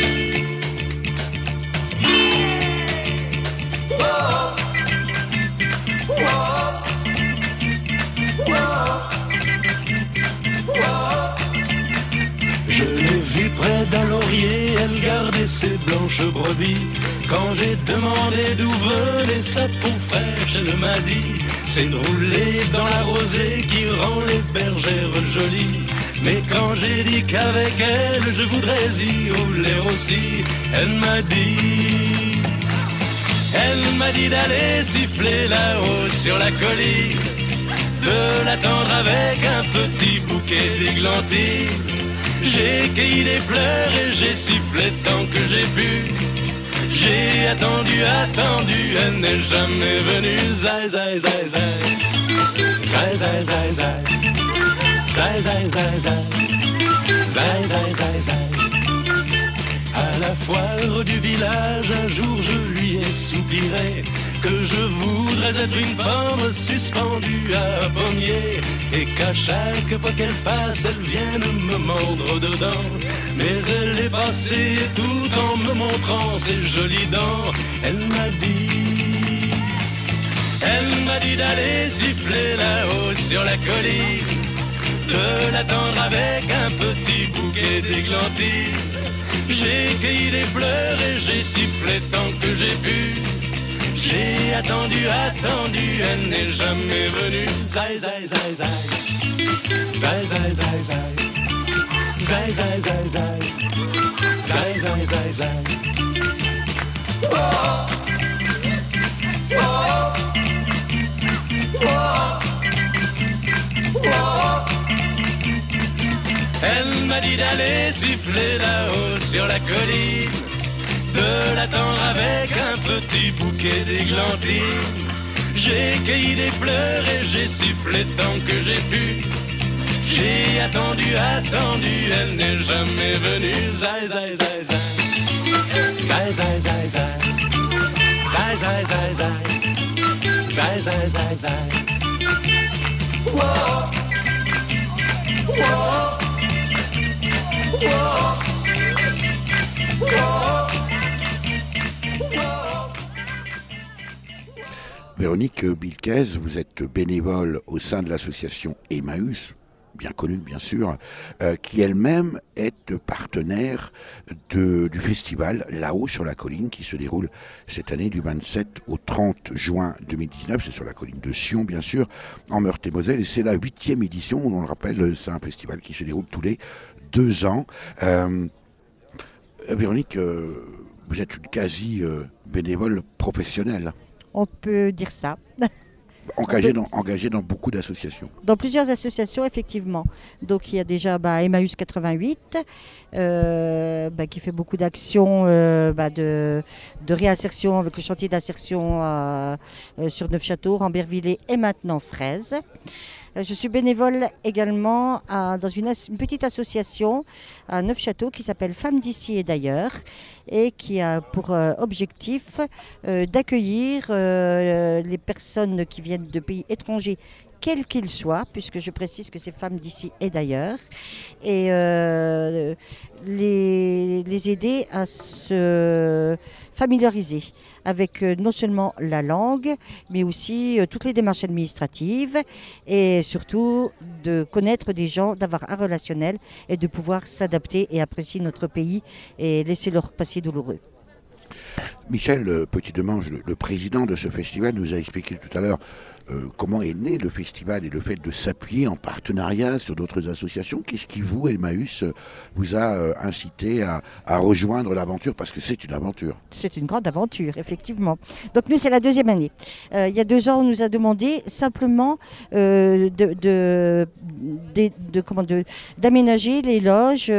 [SPEAKER 8] Je l'ai vue près d'un laurier, elle gardait ses blanches brebis. Quand j'ai demandé d'où venait sa peau fraîche, elle m'a dit: c'est de rouler dans la rosée qui rend les bergères jolies. Mais quand j'ai dit qu'avec elle je voudrais y rouler aussi, elle m'a dit d'aller siffler là-haut sur la colline, de l'attendre avec un petit bouquet d'églantines. J'ai cueilli des fleurs et j'ai sifflé tant que j'ai pu. J'ai attendu, elle n'est jamais venue. Zai, zai, zai, zai. Zai, zai, zai, zai. Zai, zai, zai, zai. Zai, zai, zai, zai. À la foire du village, un jour je lui ai soupiré que je voudrais être une pomme suspendue à un pommier, et qu'à chaque fois qu'elle passe, elle vienne me mordre dedans. Mais elle est passée tout en me montrant ses jolies dents. Elle m'a dit d'aller siffler là-haut sur la colline, de l'attendre avec un petit bouquet d'églantines. J'ai cueilli des fleurs et j'ai sifflé tant que j'ai pu. J'ai attendu, elle n'est jamais venue. Zai, zai, zai, zai. Zai, zai, zai, zai. Zai, zai, zai, zai. Zai, zai, zai, zai. Oh. Oh. Oh. Oh. Elle m'a dit d'aller siffler là-haut sur la colline, de l'attendre avec un petit bouquet d'églantines. J'ai cueilli des fleurs et j'ai sifflé tant que j'ai pu. J'ai attendu, elle n'est jamais venue. Zai, zai, zai, zai. Zai, zai, zai, zai. Zai, zai, zai, zai. Zai, zai, zai, zai. Whoa. Whoa. Whoa. Whoa.
[SPEAKER 1] Véronique Bilquez, vous êtes bénévole au sein de l'association Emmaüs, bien connue bien sûr, qui elle-même est partenaire du festival Là-haut sur la colline qui se déroule cette année du 27 au 30 juin 2019. C'est sur la colline de Sion bien sûr, en Meurthe-et-Moselle, et c'est la 8e édition. On le rappelle, c'est un festival qui se déroule tous les 2 ans. Véronique, vous êtes une quasi bénévole professionnelle.
[SPEAKER 9] On peut dire ça.
[SPEAKER 1] Engagé dans beaucoup d'associations.
[SPEAKER 9] Dans plusieurs associations, effectivement. Donc il y a déjà Emmaüs 88, qui fait beaucoup d'actions de réinsertion avec le chantier d'insertion sur Neufchâteau, Rambervillers et maintenant Fraise. Je suis bénévole également dans une petite association à Neufchâteau qui s'appelle Femmes d'ici et d'ailleurs et qui a pour objectif d'accueillir les personnes qui viennent de pays étrangers, quels qu'ils soient, puisque je précise que c'est femmes d'ici et d'ailleurs, et les aider à se familiariser avec non seulement la langue, mais aussi toutes les démarches administratives et surtout de connaître des gens, d'avoir un relationnel et de pouvoir s'adapter et apprécier notre pays et laisser leur passé douloureux.
[SPEAKER 1] Michel Petit-Demange, le président de ce festival, nous a expliqué tout à l'heure comment est né le festival et le fait de s'appuyer en partenariat sur d'autres associations. Qu'est-ce qui, vous, Emmaüs, vous a incité à rejoindre l'aventure? Parce que c'est une aventure.
[SPEAKER 9] C'est une grande aventure, effectivement. Donc nous, c'est la 2e année. Il y a 2 ans, on nous a demandé simplement d'aménager les loges,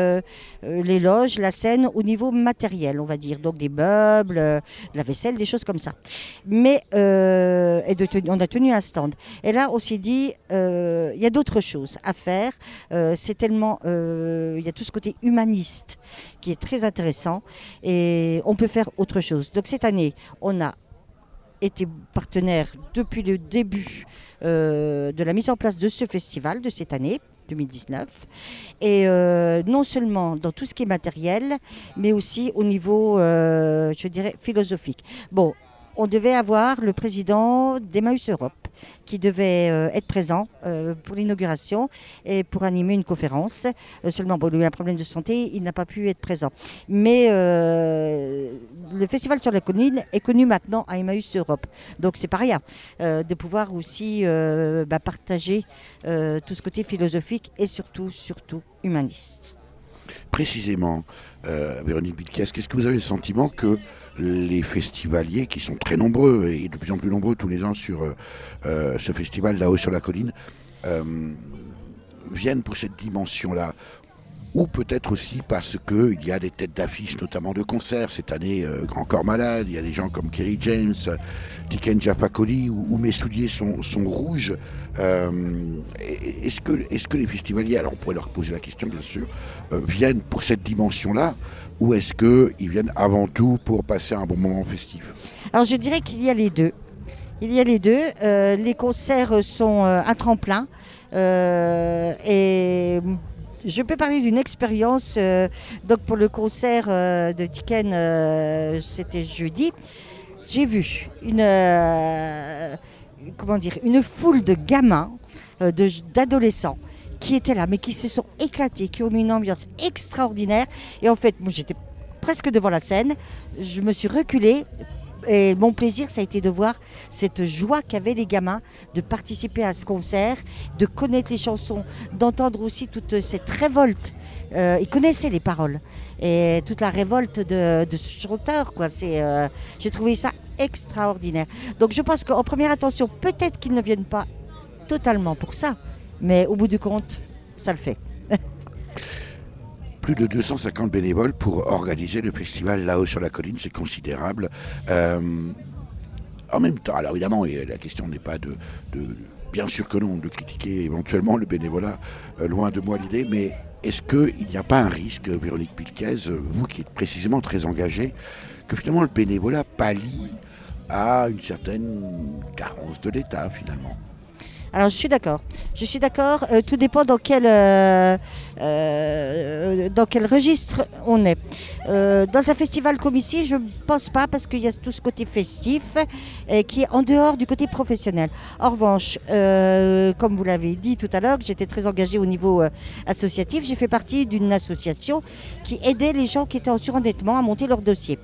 [SPEAKER 9] la scène au niveau matériel, on va dire. Donc des meubles, de la vaisselle, des choses comme ça. Mais on a tenu un stand. Et là, on s'est dit, il y a d'autres choses à faire. C'est tellement, il y a tout ce côté humaniste qui est très intéressant et on peut faire autre chose. Donc cette année, on a été partenaire depuis le début de la mise en place de ce festival de cette année 2019 et non seulement dans tout ce qui est matériel mais aussi au niveau je dirais philosophique. Bon, on devait avoir le président d'Emmaüs Europe qui devait être présent pour l'inauguration et pour animer une conférence. Seulement, bon, il a eu un problème de santé, il n'a pas pu être présent. Mais le Festival sur la colline est connu maintenant à Emmaüs Europe. Donc, c'est pas rien de pouvoir aussi partager tout ce côté philosophique et surtout humaniste.
[SPEAKER 1] Précisément, Véronique Bilkes, qu'est-ce que vous avez le sentiment que les festivaliers, qui sont très nombreux et de plus en plus nombreux tous les ans sur ce festival là-haut sur la colline, viennent pour cette dimension-là? Ou peut-être aussi parce qu'il y a des têtes d'affiche, notamment de concerts. Cette année, Grand Corps Malade, il y a des gens comme Kerry James, Tiken Jah Fakoly, où mes souliers sont rouges. Est-ce que les festivaliers, alors on pourrait leur poser la question bien sûr, viennent pour cette dimension-là, ou est-ce qu'ils viennent avant tout pour passer un bon moment festif?
[SPEAKER 9] Alors je dirais qu'il y a les deux. Il y a les deux. Les concerts sont un tremplin. Et je peux parler d'une expérience. Donc pour le concert de Tiken, c'était jeudi. J'ai vu une foule de gamins, d'adolescents qui étaient là, mais qui se sont éclatés, qui ont mis une ambiance extraordinaire. Et en fait, moi j'étais presque devant la scène. Je me suis reculée. Et mon plaisir, ça a été de voir cette joie qu'avaient les gamins de participer à ce concert, de connaître les chansons, d'entendre aussi toute cette révolte. Ils connaissaient les paroles et toute la révolte de ce chanteur, quoi. J'ai trouvé ça extraordinaire. Donc je pense qu'en première intention, peut-être qu'ils ne viennent pas totalement pour ça, mais au bout du compte, ça le fait.
[SPEAKER 1] Plus de 250 bénévoles pour organiser le festival là-haut sur la colline, c'est considérable. En même temps, alors évidemment, la question n'est pas de bien sûr que non, de critiquer éventuellement le bénévolat, loin de moi l'idée, mais est-ce qu'il n'y a pas un risque, Véronique Bilkes, vous qui êtes précisément très engagée, que finalement le bénévolat pallie à une certaine carence de l'État finalement?
[SPEAKER 9] Alors je suis d'accord. Tout dépend dans quel registre on est. Dans un festival comme ici, je ne pense pas parce qu'il y a tout ce côté festif qui est en dehors du côté professionnel. En revanche, comme vous l'avez dit tout à l'heure, j'étais très engagée au niveau associatif. J'ai fait partie d'une association qui aidait les gens qui étaient en surendettement à monter leur dossier.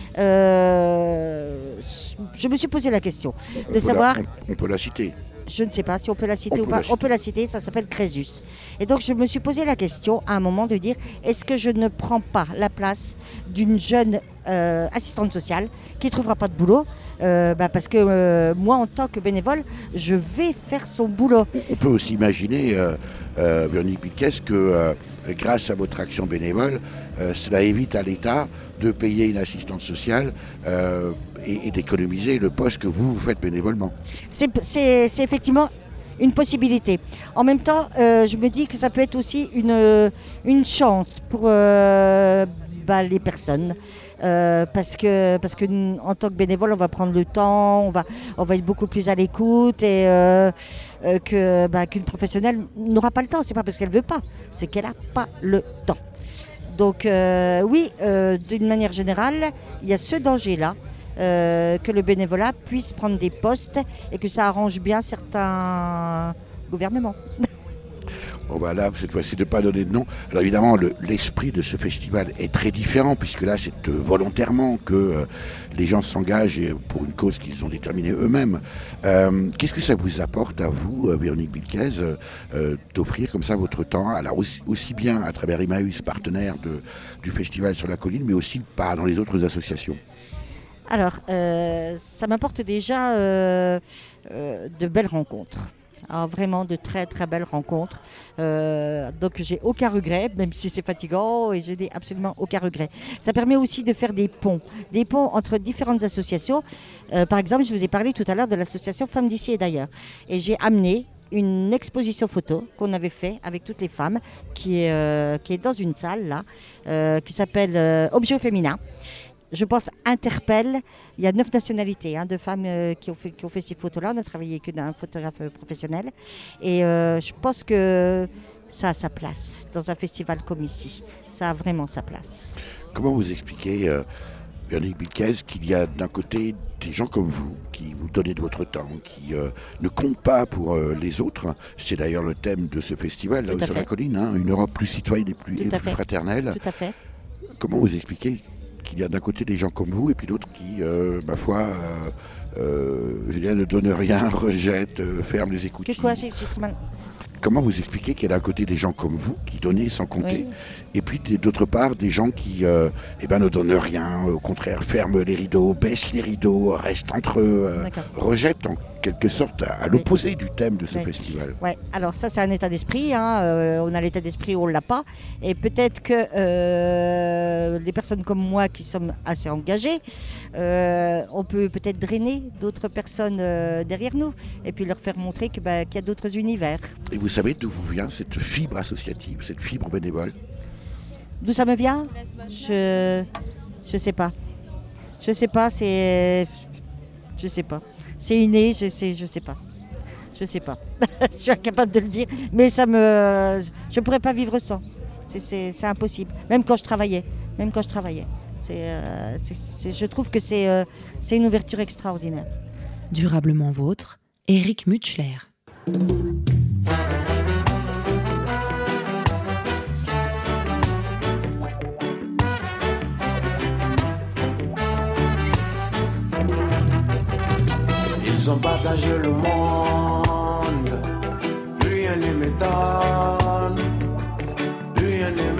[SPEAKER 9] Je me suis posé la question de savoir...
[SPEAKER 1] On peut la citer.
[SPEAKER 9] Je ne sais pas si on peut la citer ou pas. On peut la citer, ça s'appelle Crésus. Et donc je me suis posé la question à un moment de dire, est-ce que je ne prends pas la place d'une jeune assistante sociale qui ne trouvera pas de boulot parce que moi en tant que bénévole, je vais faire son boulot.
[SPEAKER 1] On peut aussi imaginer, Véronique Bilkes, que grâce à votre action bénévole, cela évite à l'État de payer une assistante sociale et d'économiser le poste que vous faites bénévolement.
[SPEAKER 9] C'est effectivement une possibilité. En même temps, je me dis que ça peut être aussi une chance pour les personnes. Parce que en tant que bénévole, on va prendre le temps, on va être beaucoup plus à l'écoute et qu'une professionnelle n'aura pas le temps. C'est pas parce qu'elle veut pas, c'est qu'elle n'a pas le temps. Donc oui, d'une manière générale, il y a ce danger-là, que le bénévolat puisse prendre des postes et que ça arrange bien certains gouvernements.
[SPEAKER 1] Bon bah là, cette fois-ci, de ne pas donner de nom. Alors évidemment, l'esprit de ce festival est très différent, puisque là, c'est volontairement que les gens s'engagent pour une cause qu'ils ont déterminée eux-mêmes. Qu'est-ce que ça vous apporte à vous, Véronique Bilkes, d'offrir comme ça votre temps, alors aussi bien à travers Emmaüs, partenaire du festival sur la colline, mais aussi dans les autres associations?
[SPEAKER 9] Alors, ça m'apporte déjà de belles rencontres. Vraiment de très très belles rencontres. Donc j'ai aucun regret, même si c'est fatigant, et je n'ai absolument aucun regret. Ça permet aussi de faire des ponts entre différentes associations. Par exemple, je vous ai parlé tout à l'heure de l'association Femmes d'ici et d'ailleurs. Et j'ai amené une exposition photo qu'on avait fait avec toutes les femmes qui est dans une salle là, qui s'appelle Objets féminins. Je pense interpelle. Il y a 9 nationalités de femmes qui ont fait ces photos-là. On a travaillé que d'un photographe professionnel. Et je pense que ça a sa place dans un festival comme ici. Ça a vraiment sa place.
[SPEAKER 1] Comment vous expliquez, Véronique Bilquez, qu'il y a d'un côté des gens comme vous qui vous donnez de votre temps, qui ne comptent pas pour les autres. C'est d'ailleurs le thème de ce festival, là-haut sur la colline, une Europe plus citoyenne et plus fraternelle.
[SPEAKER 9] Tout à fait.
[SPEAKER 1] Comment vous expliquez qu'il y a d'un côté des gens comme vous et puis d'autres qui, ma foi, ne donnent rien, rejettent, ferment les écoutilles. Comment vous expliquez qu'il y a d'un côté des gens comme vous qui donnent sans compter, et puis d'autre part des gens qui ne donnent rien, au contraire ferment les rideaux, baissent les rideaux, restent entre eux, rejettent en quelque sorte à l'opposé du thème de ce festival.
[SPEAKER 9] Ouais. Alors ça c'est un état d'esprit, on a l'état d'esprit ou on ne l'a pas, et peut-être que les personnes comme moi qui sommes assez engagées, on peut peut-être drainer d'autres personnes derrière nous, et puis leur faire montrer qu'il y a d'autres univers.
[SPEAKER 1] Et vous savez d'où vous vient cette fibre associative, cette fibre bénévole?
[SPEAKER 9] D'où ça me vient? Je sais pas. Je sais pas, c'est inné, je sais pas. Je suis incapable de le dire, mais je pourrais pas vivre sans. C'est impossible. Même quand je travaillais. Je trouve que c'est une ouverture extraordinaire.
[SPEAKER 2] Durablement vôtre, Éric Mutschler.
[SPEAKER 10] Ils ont partagé le monde, rien ne m'étonne, rien ne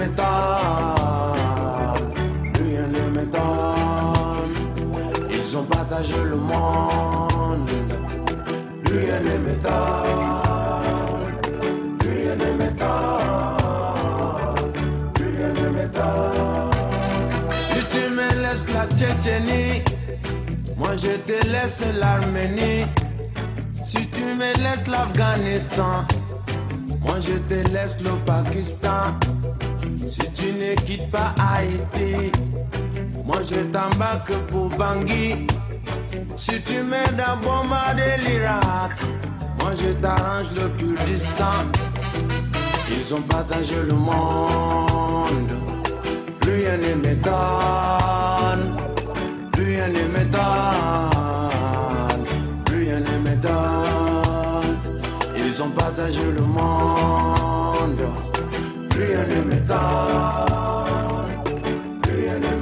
[SPEAKER 10] m'étonne. Ils ont partagé le monde, rien ne m'étonne, rien ne m'étonne. Si tu me laisses la Tchétchénie, moi je te laisse l'Arménie. Si tu me laisses l'Afghanistan, moi je te laisse le Pakistan. Si tu ne quittes pas Haïti, moi je t'embarque pour Bangui. Si tu m'aides à bombarder l'Irak, moi je t'arrange le Kurdistan. Ils ont partagé le monde, rien ne m'étonne. Rien ne m'étonne. Ils ont partagé le monde. Rien ne m'étonne. Rien ne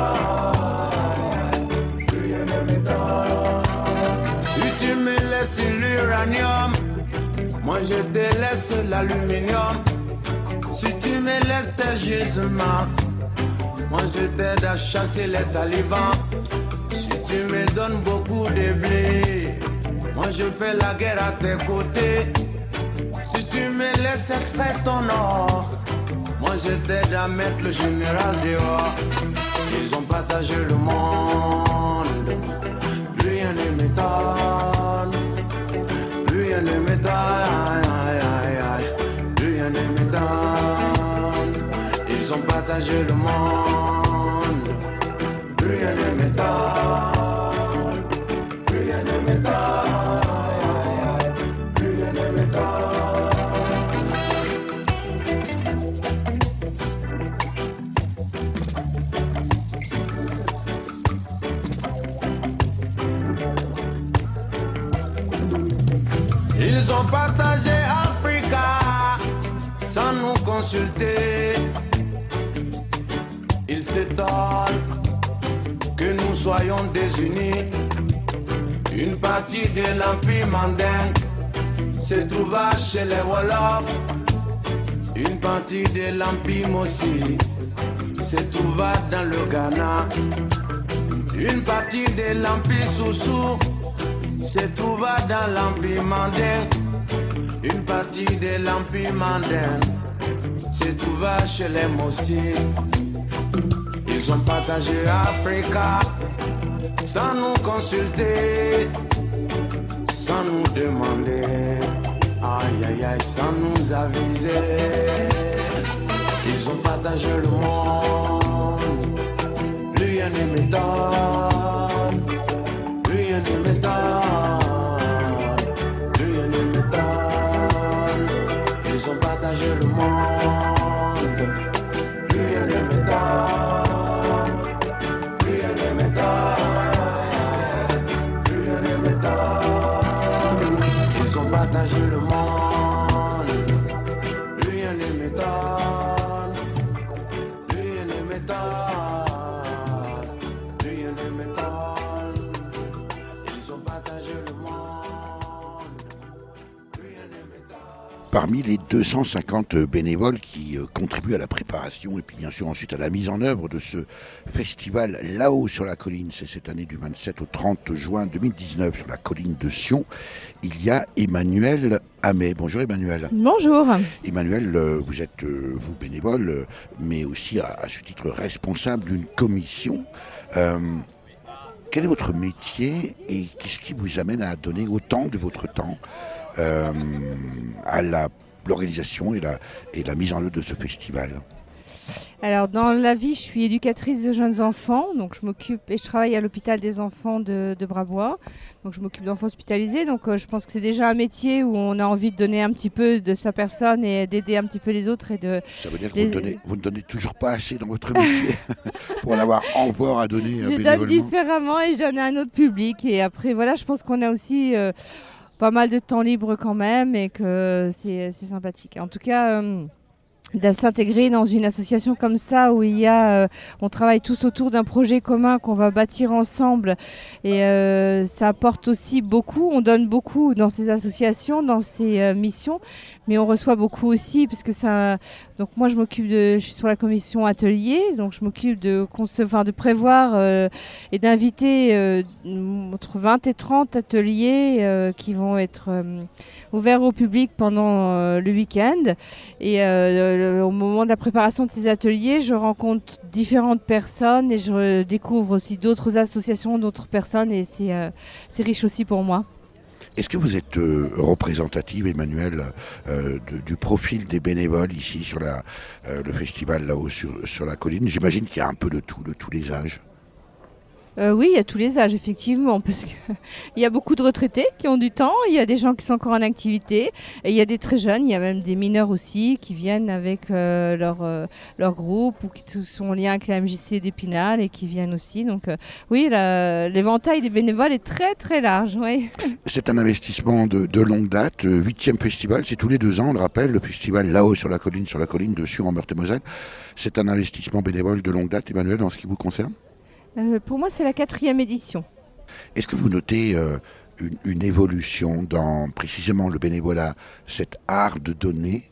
[SPEAKER 10] m'étonne. Si tu me laisses l'uranium, moi je te laisse l'aluminium. Si tu me laisses tes gisements, moi je t'aide à chasser les talibans. Si tu me donnes beaucoup de blé, moi je fais la guerre à tes côtés. Si tu me laisses extraire ton or, moi je t'aide à mettre le général dehors. Ils ont partagé le monde, rien ne m'étonne, rien ne m'étonne, rien ne m'étonne. Ils ont partagé le monde, rien ne m'étonne, rien ne m'étonne, rien ne m'étonne. Ils ont partagé Africa sans nous consulter. Ils s'étonnent que nous soyons désunis. Une partie de l'Empire mandingue se trouva chez les Wolofs. Une partie de l'Empire Mossi se trouva dans le Ghana. Une partie de l'Empire Soussou se trouva dans l'Empire mandingue. une partie des lampes mondaines se trouva chez les Mossis. Ils ont partagé Africa sans nous consulter, sans nous demander, aïe aïe aïe, sans nous aviser. Ils ont partagé le monde, rien ne m'étonne, rien ne m'étonne, rien ne m'étonne. Ils ont partagé le monde, rien ne m'étonne, rien ne m'étonne, rien ne m'étonne. Ils ont partagé le monde, rien ne m'étonne, rien ne m'étonne, rien ne m'étonne. Ils ont partagé le monde, rien ne m'étonne.
[SPEAKER 1] Parmi les 250 bénévoles qui contribuent à la préparation et puis bien sûr ensuite à la mise en œuvre de ce festival là-haut sur la colline, c'est cette année du 27 au 30 juin 2019 sur la colline de Sion, il y a Emmanuel Hamé. Bonjour Emmanuel.
[SPEAKER 11] Bonjour.
[SPEAKER 1] Emmanuel, vous êtes vous bénévole, mais aussi à ce titre responsable d'une commission. Quel est votre métier et qu'est-ce qui vous amène à donner autant de votre temps à l'organisation et la mise en œuvre de ce festival?
[SPEAKER 11] Alors dans la vie, je suis éducatrice de jeunes enfants, donc je m'occupe et je travaille à l'hôpital des enfants de Brabois, donc je m'occupe d'enfants hospitalisés, donc je pense que c'est déjà un métier où on a envie de donner un petit peu de sa personne et d'aider un petit peu les autres. Et de
[SPEAKER 1] ça veut dire que vous ne donnez toujours pas assez dans votre métier pour en avoir encore à donner
[SPEAKER 11] je
[SPEAKER 1] bénévolement.
[SPEAKER 11] donne différemment et je donne à un autre public et après voilà, je pense qu'on a aussi pas mal de temps libre quand même et que c'est sympathique. En tout cas, de s'intégrer dans une association comme ça où il y a, on travaille tous autour d'un projet commun qu'on va bâtir ensemble et ça apporte aussi beaucoup, on donne beaucoup dans ces associations, dans ces missions, mais on reçoit beaucoup aussi puisque ça. Donc moi je suis sur la commission atelier, donc je m'occupe de prévoir et d'inviter entre 20 et 30 ateliers qui vont être ouverts au public pendant le week-end et au moment de la préparation de ces ateliers, je rencontre différentes personnes et je découvre aussi d'autres associations, d'autres personnes et c'est riche aussi pour moi.
[SPEAKER 1] Est-ce que vous êtes représentative, Emmanuel, du profil des bénévoles ici sur le festival là-haut sur la colline? J'imagine qu'il y a un peu de tout, de tous les âges.
[SPEAKER 11] Oui, il y a tous les âges, effectivement, parce qu'il y a beaucoup de retraités qui ont du temps, il y a des gens qui sont encore en activité, et il y a des très jeunes, il y a même des mineurs aussi qui viennent avec leur groupe ou qui sont en lien avec la MJC d'Épinal et qui viennent aussi. Donc oui, l'éventail des bénévoles est très très large. Oui.
[SPEAKER 1] C'est un investissement de longue date, 8e festival, c'est tous les 2 ans, on le rappelle, le festival là-haut sur la colline de Sion en Meurthe-et-Moselle. C'est un investissement bénévole de longue date, Emmanuel, en ce qui vous concerne?
[SPEAKER 11] Pour moi, c'est la 4e édition.
[SPEAKER 1] Est-ce que vous notez une évolution dans précisément le bénévolat, cet art de donner?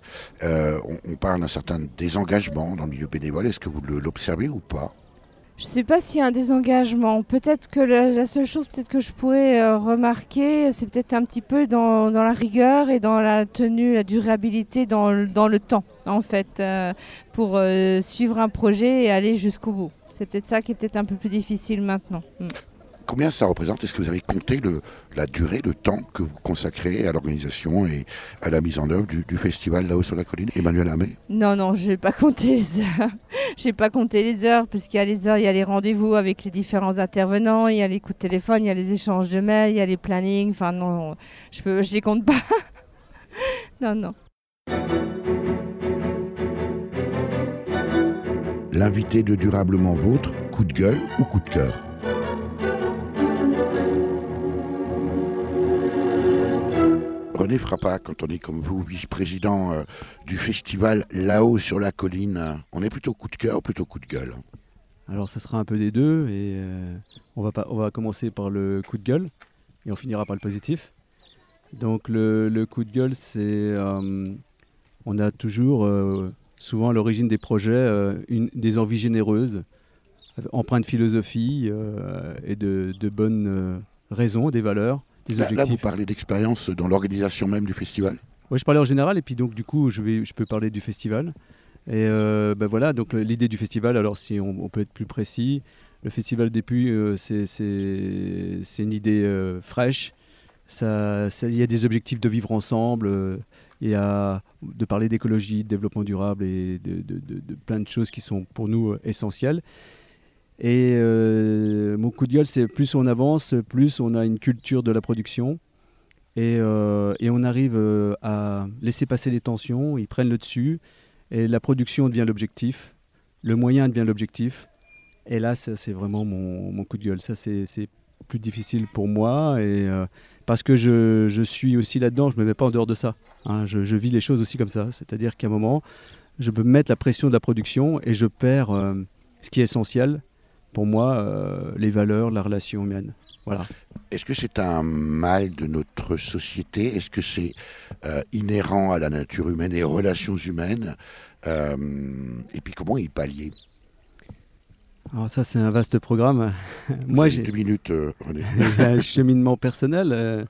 [SPEAKER 1] On parle d'un certain désengagement dans le milieu bénévole. Est-ce que vous l'observez ou pas?
[SPEAKER 11] Je ne sais pas s'il y a un désengagement. Peut-être que la seule chose que je pourrais remarquer, c'est peut-être un petit peu dans la rigueur et dans la tenue, la durabilité dans le temps, en fait, pour suivre un projet et aller jusqu'au bout. C'est peut-être ça qui est peut-être un peu plus difficile maintenant.
[SPEAKER 1] Combien ça représente? Est-ce que vous avez compté la durée, le temps que vous consacrez à l'organisation et à la mise en œuvre du festival là-haut sur la colline? Emmanuel Hamé?
[SPEAKER 11] Non, je n'ai pas compté les heures. Je n'ai pas compté les heures parce qu'il y a les heures, il y a les rendez-vous avec les différents intervenants, il y a les coups de téléphone, il y a les échanges de mails, il y a les plannings. Enfin non, je les compte pas. Non.
[SPEAKER 1] L'invité de Durablement Vôtre, coup de gueule ou coup de cœur? René Frappa, quand on est comme vous, vice-président du festival là-haut sur la colline, on est plutôt coup de cœur ou plutôt coup de gueule?
[SPEAKER 12] Alors ça sera un peu des deux et on va commencer par le coup de gueule et on finira par le positif. Donc le coup de gueule, c'est on a toujours souvent à l'origine des projets des envies généreuses, empreintes de philosophie et de bonnes raisons, des valeurs, des objectifs.
[SPEAKER 1] Là, vous parlez d'expérience dans l'organisation même du festival?
[SPEAKER 12] Ouais, je parlais en général et puis donc du coup je peux parler du festival. Et voilà, donc l'idée du festival, alors si on peut être plus précis, le festival des Puits, c'est une idée fraîche. Il y a des objectifs de vivre ensemble, il y a de parler d'écologie, de développement durable et de plein de choses qui sont pour nous essentielles. Et mon coup de gueule, c'est plus on avance, plus on a une culture de la production. Et on arrive à laisser passer les tensions, ils prennent le dessus, et la production devient l'objectif, le moyen devient l'objectif. Et là, ça, c'est vraiment mon coup de gueule. Ça, c'est plus difficile pour moi, et, parce que je suis aussi là-dedans, je ne me mets pas en dehors de ça. Hein, je vis les choses aussi comme ça, c'est-à-dire qu'à un moment, je peux mettre la pression de la production et je perds ce qui est essentiel pour moi, les valeurs, la relation humaine. Voilà.
[SPEAKER 1] Est-ce que c'est un mal de notre société? Est-ce que c'est inhérent à la nature humaine et aux relations humaines? Et puis comment y pallier?
[SPEAKER 12] Alors ça, c'est un vaste programme. Moi,
[SPEAKER 1] j'ai 2 minutes, René.
[SPEAKER 12] J'ai un cheminement personnel.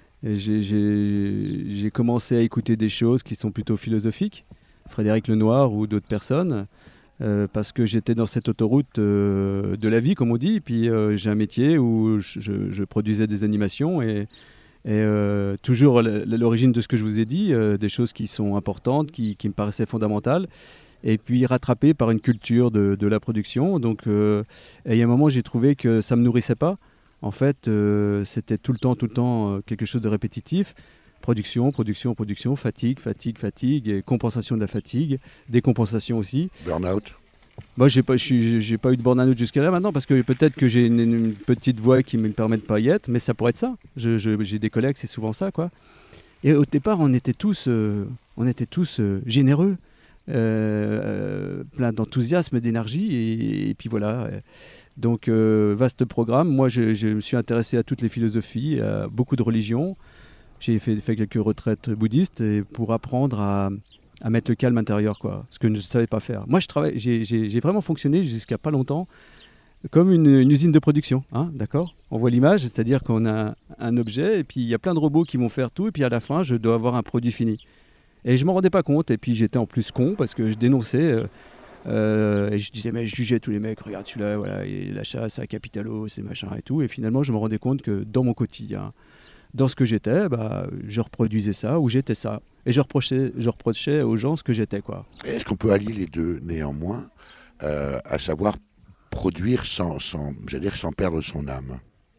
[SPEAKER 12] J'ai commencé à écouter des choses qui sont plutôt philosophiques, Frédéric Lenoir ou d'autres personnes. Parce que j'étais dans cette autoroute de la vie, comme on dit, et puis j'ai un métier où je produisais des animations et toujours l'origine de ce que je vous ai dit, des choses qui sont importantes, qui me paraissaient fondamentales, et puis rattrapé par une culture de la production. Donc, et il y a un moment, j'ai trouvé que ça ne me nourrissait pas. En fait, c'était tout le temps quelque chose de répétitif. Production, fatigue, et compensation de la fatigue, décompensation aussi.
[SPEAKER 1] Burn-out.
[SPEAKER 12] Moi, j'ai pas eu de burn-out jusqu'à là maintenant, parce que peut-être que j'ai une petite voix qui me permet de pas y être, mais ça pourrait être ça. J'ai des collègues, c'est souvent ça, quoi. Et au départ, on était tous généreux, plein d'enthousiasme, d'énergie, et puis voilà. Donc, vaste programme. Moi, je me suis intéressé à toutes les philosophies, à beaucoup de religions. J'ai fait quelques retraites bouddhistes pour apprendre à mettre le calme intérieur, quoi, ce que je ne savais pas faire. Moi, j'ai vraiment fonctionné jusqu'à pas longtemps comme une usine de production, hein, d'accord ? On voit l'image, c'est-à-dire qu'on a un objet et puis il y a plein de robots qui vont faire tout et puis à la fin, je dois avoir un produit fini. Et je ne m'en rendais pas compte et puis j'étais en plus con parce que je dénonçais et je disais, mais je jugeais tous les mecs, regarde celui-là, voilà, il l'achat, c'est à Capitalo, c'est machin et tout. Et finalement, je me rendais compte que dans mon quotidien, dans ce que j'étais, je reproduisais ça ou j'étais ça. Et je reprochais aux gens ce que j'étais, quoi.
[SPEAKER 1] Est-ce qu'on peut allier les deux néanmoins, à savoir produire sans perdre son âme?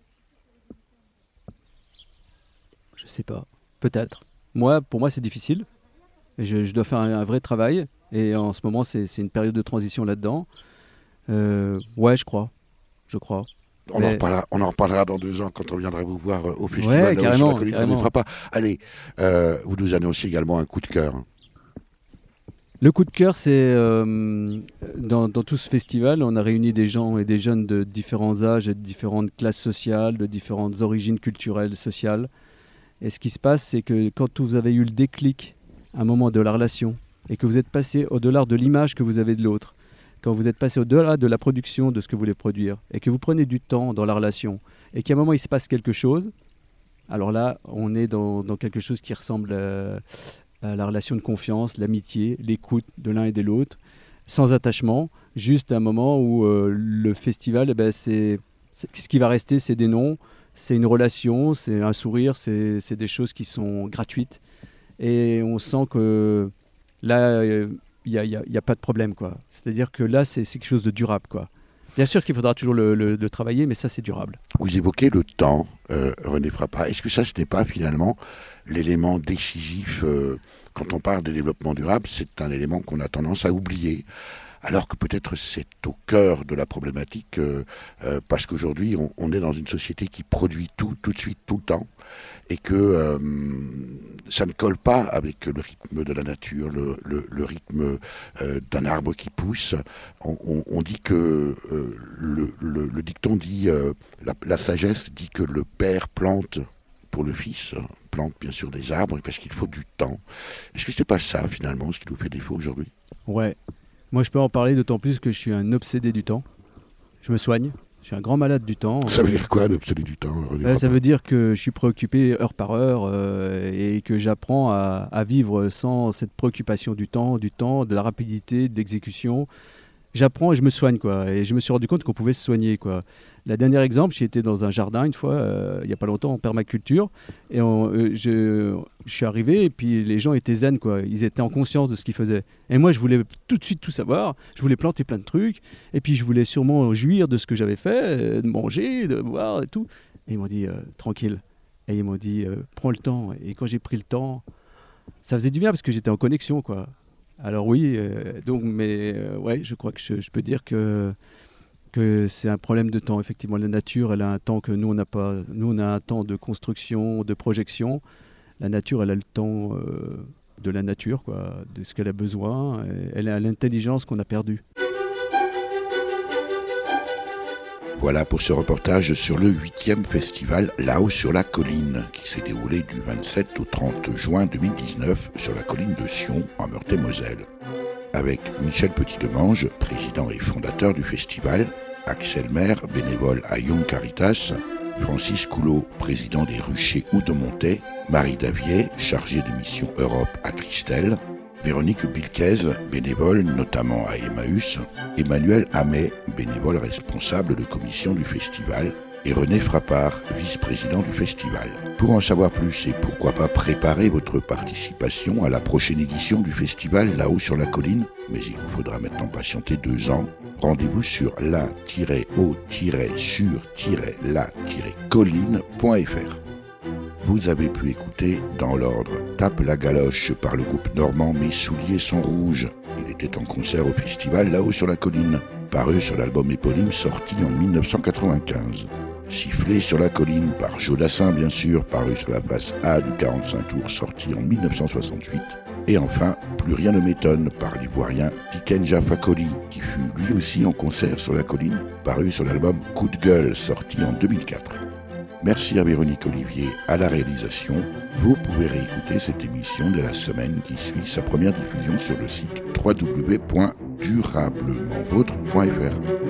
[SPEAKER 12] Je sais pas, peut-être. Pour moi, c'est difficile. Je dois faire un vrai travail. Et en ce moment, c'est une période de transition là-dedans. Ouais, je crois.
[SPEAKER 1] On en reparlera dans 2 ans quand on viendra vous voir au festival.
[SPEAKER 12] Ouais, carrément.
[SPEAKER 1] On ne fera pas. Allez, vous nous annoncez également un coup de cœur.
[SPEAKER 12] Le coup de cœur, c'est dans tout ce festival, on a réuni des gens et des jeunes de différents âges et de différentes classes sociales, de différentes origines culturelles, sociales. Et ce qui se passe, c'est que quand vous avez eu le déclic à un moment de la relation et que vous êtes passé au-delà de l'image que vous avez de l'autre, quand vous êtes passé au-delà de la production de ce que vous voulez produire et que vous prenez du temps dans la relation et qu'à un moment il se passe quelque chose, alors là, on est dans quelque chose qui ressemble à la relation de confiance, l'amitié, l'écoute de l'un et de l'autre, sans attachement, juste un moment où le festival, ce qui va rester, c'est des noms, c'est une relation, c'est un sourire, c'est des choses qui sont gratuites. Et on sent que là, il n'y a pas de problème, quoi. C'est-à-dire que là, c'est quelque chose de durable, quoi. Bien sûr qu'il faudra toujours le travailler, mais ça, c'est durable.
[SPEAKER 1] Vous évoquez le temps, René Frappat. Est-ce que ça, ce n'est pas finalement l'élément décisif quand on parle de développement durable? C'est un élément qu'on a tendance à oublier, alors que peut-être c'est au cœur de la problématique, parce qu'aujourd'hui, on est dans une société qui produit tout de suite, tout le temps, et que ça ne colle pas avec le rythme de la nature, le rythme d'un arbre qui pousse. On dit que le dicton dit, la sagesse dit que le père plante pour le fils, plante bien sûr des arbres parce qu'il faut du temps. Est-ce que c'est pas ça finalement ce qui nous fait défaut aujourd'hui?
[SPEAKER 12] Ouais, moi je peux en parler d'autant plus que je suis un obsédé du temps. Je me soigne, Je suis un grand malade du temps.
[SPEAKER 1] Ça veut dire quoi, l'obsolète du temps?
[SPEAKER 12] Ça veut dire que je suis préoccupé heure par heure et que j'apprends à vivre sans cette préoccupation du temps, de la rapidité, de l'exécution. J'apprends et je me soigne, quoi. Et je me suis rendu compte qu'on pouvait se soigner, quoi. Le dernier exemple, j'ai été dans un jardin une fois, il n'y a pas longtemps, en permaculture. Et je suis arrivé et puis les gens étaient zen, quoi. Ils étaient en conscience de ce qu'ils faisaient. Et moi, je voulais tout de suite tout savoir. Je voulais planter plein de trucs. Et puis, je voulais sûrement jouir de ce que j'avais fait, de manger, de boire et tout. Et ils m'ont dit, tranquille. Et ils m'ont dit, prends le temps. Et quand j'ai pris le temps, ça faisait du bien parce que j'étais en connexion, quoi. Alors oui, ouais, je crois que je peux dire que c'est un problème de temps. Effectivement, la nature, elle a un temps que nous, on n'a pas. Nous, on a un temps de construction, de projection. La nature, elle a le temps de la nature, quoi, de ce qu'elle a besoin. Elle a l'intelligence qu'on a perdue.
[SPEAKER 1] Voilà pour ce reportage sur le 8e festival Là-haut sur la colline, qui s'est déroulé du 27 au 30 juin 2019 sur la colline de Sion, en Meurthe-et-Moselle. Avec Michel Petit-Demange, président et fondateur du festival, Axel Maire, bénévole à Young Caritas, Francis Coulot, président des Ruchers Houdemontais, Marie Davier, chargée de mission Europe à Christelle, Véronique Bilquez, bénévole notamment à Emmaüs, Emmanuel Hamet, bénévole responsable de commission du festival, et René Frappard, vice-président du festival. Pour en savoir plus et pourquoi pas préparer votre participation à la prochaine édition du festival Là-haut sur la colline, mais il vous faudra maintenant patienter 2 ans, rendez-vous sur la-au-sur-la-colline.fr. Vous avez pu écouter dans l'ordre Tape la galoche par le groupe normand Mes souliers sont rouges. Il était en concert au festival Là-haut sur la colline, paru sur l'album éponyme sorti en 1995. Siffler sur la colline par Jodassin bien sûr, paru sur la face A du 45 tours sorti en 1968. Et enfin, Plus rien ne m'étonne par l'ivoirien Tikenja Fakoli, qui fut lui aussi en concert sur la colline, paru sur l'album Coup de gueule sorti en 2004. Merci à Véronique Olivier à la réalisation. Vous pouvez réécouter cette émission de la semaine qui suit sa première diffusion sur le site www.durablementvôtre.fr.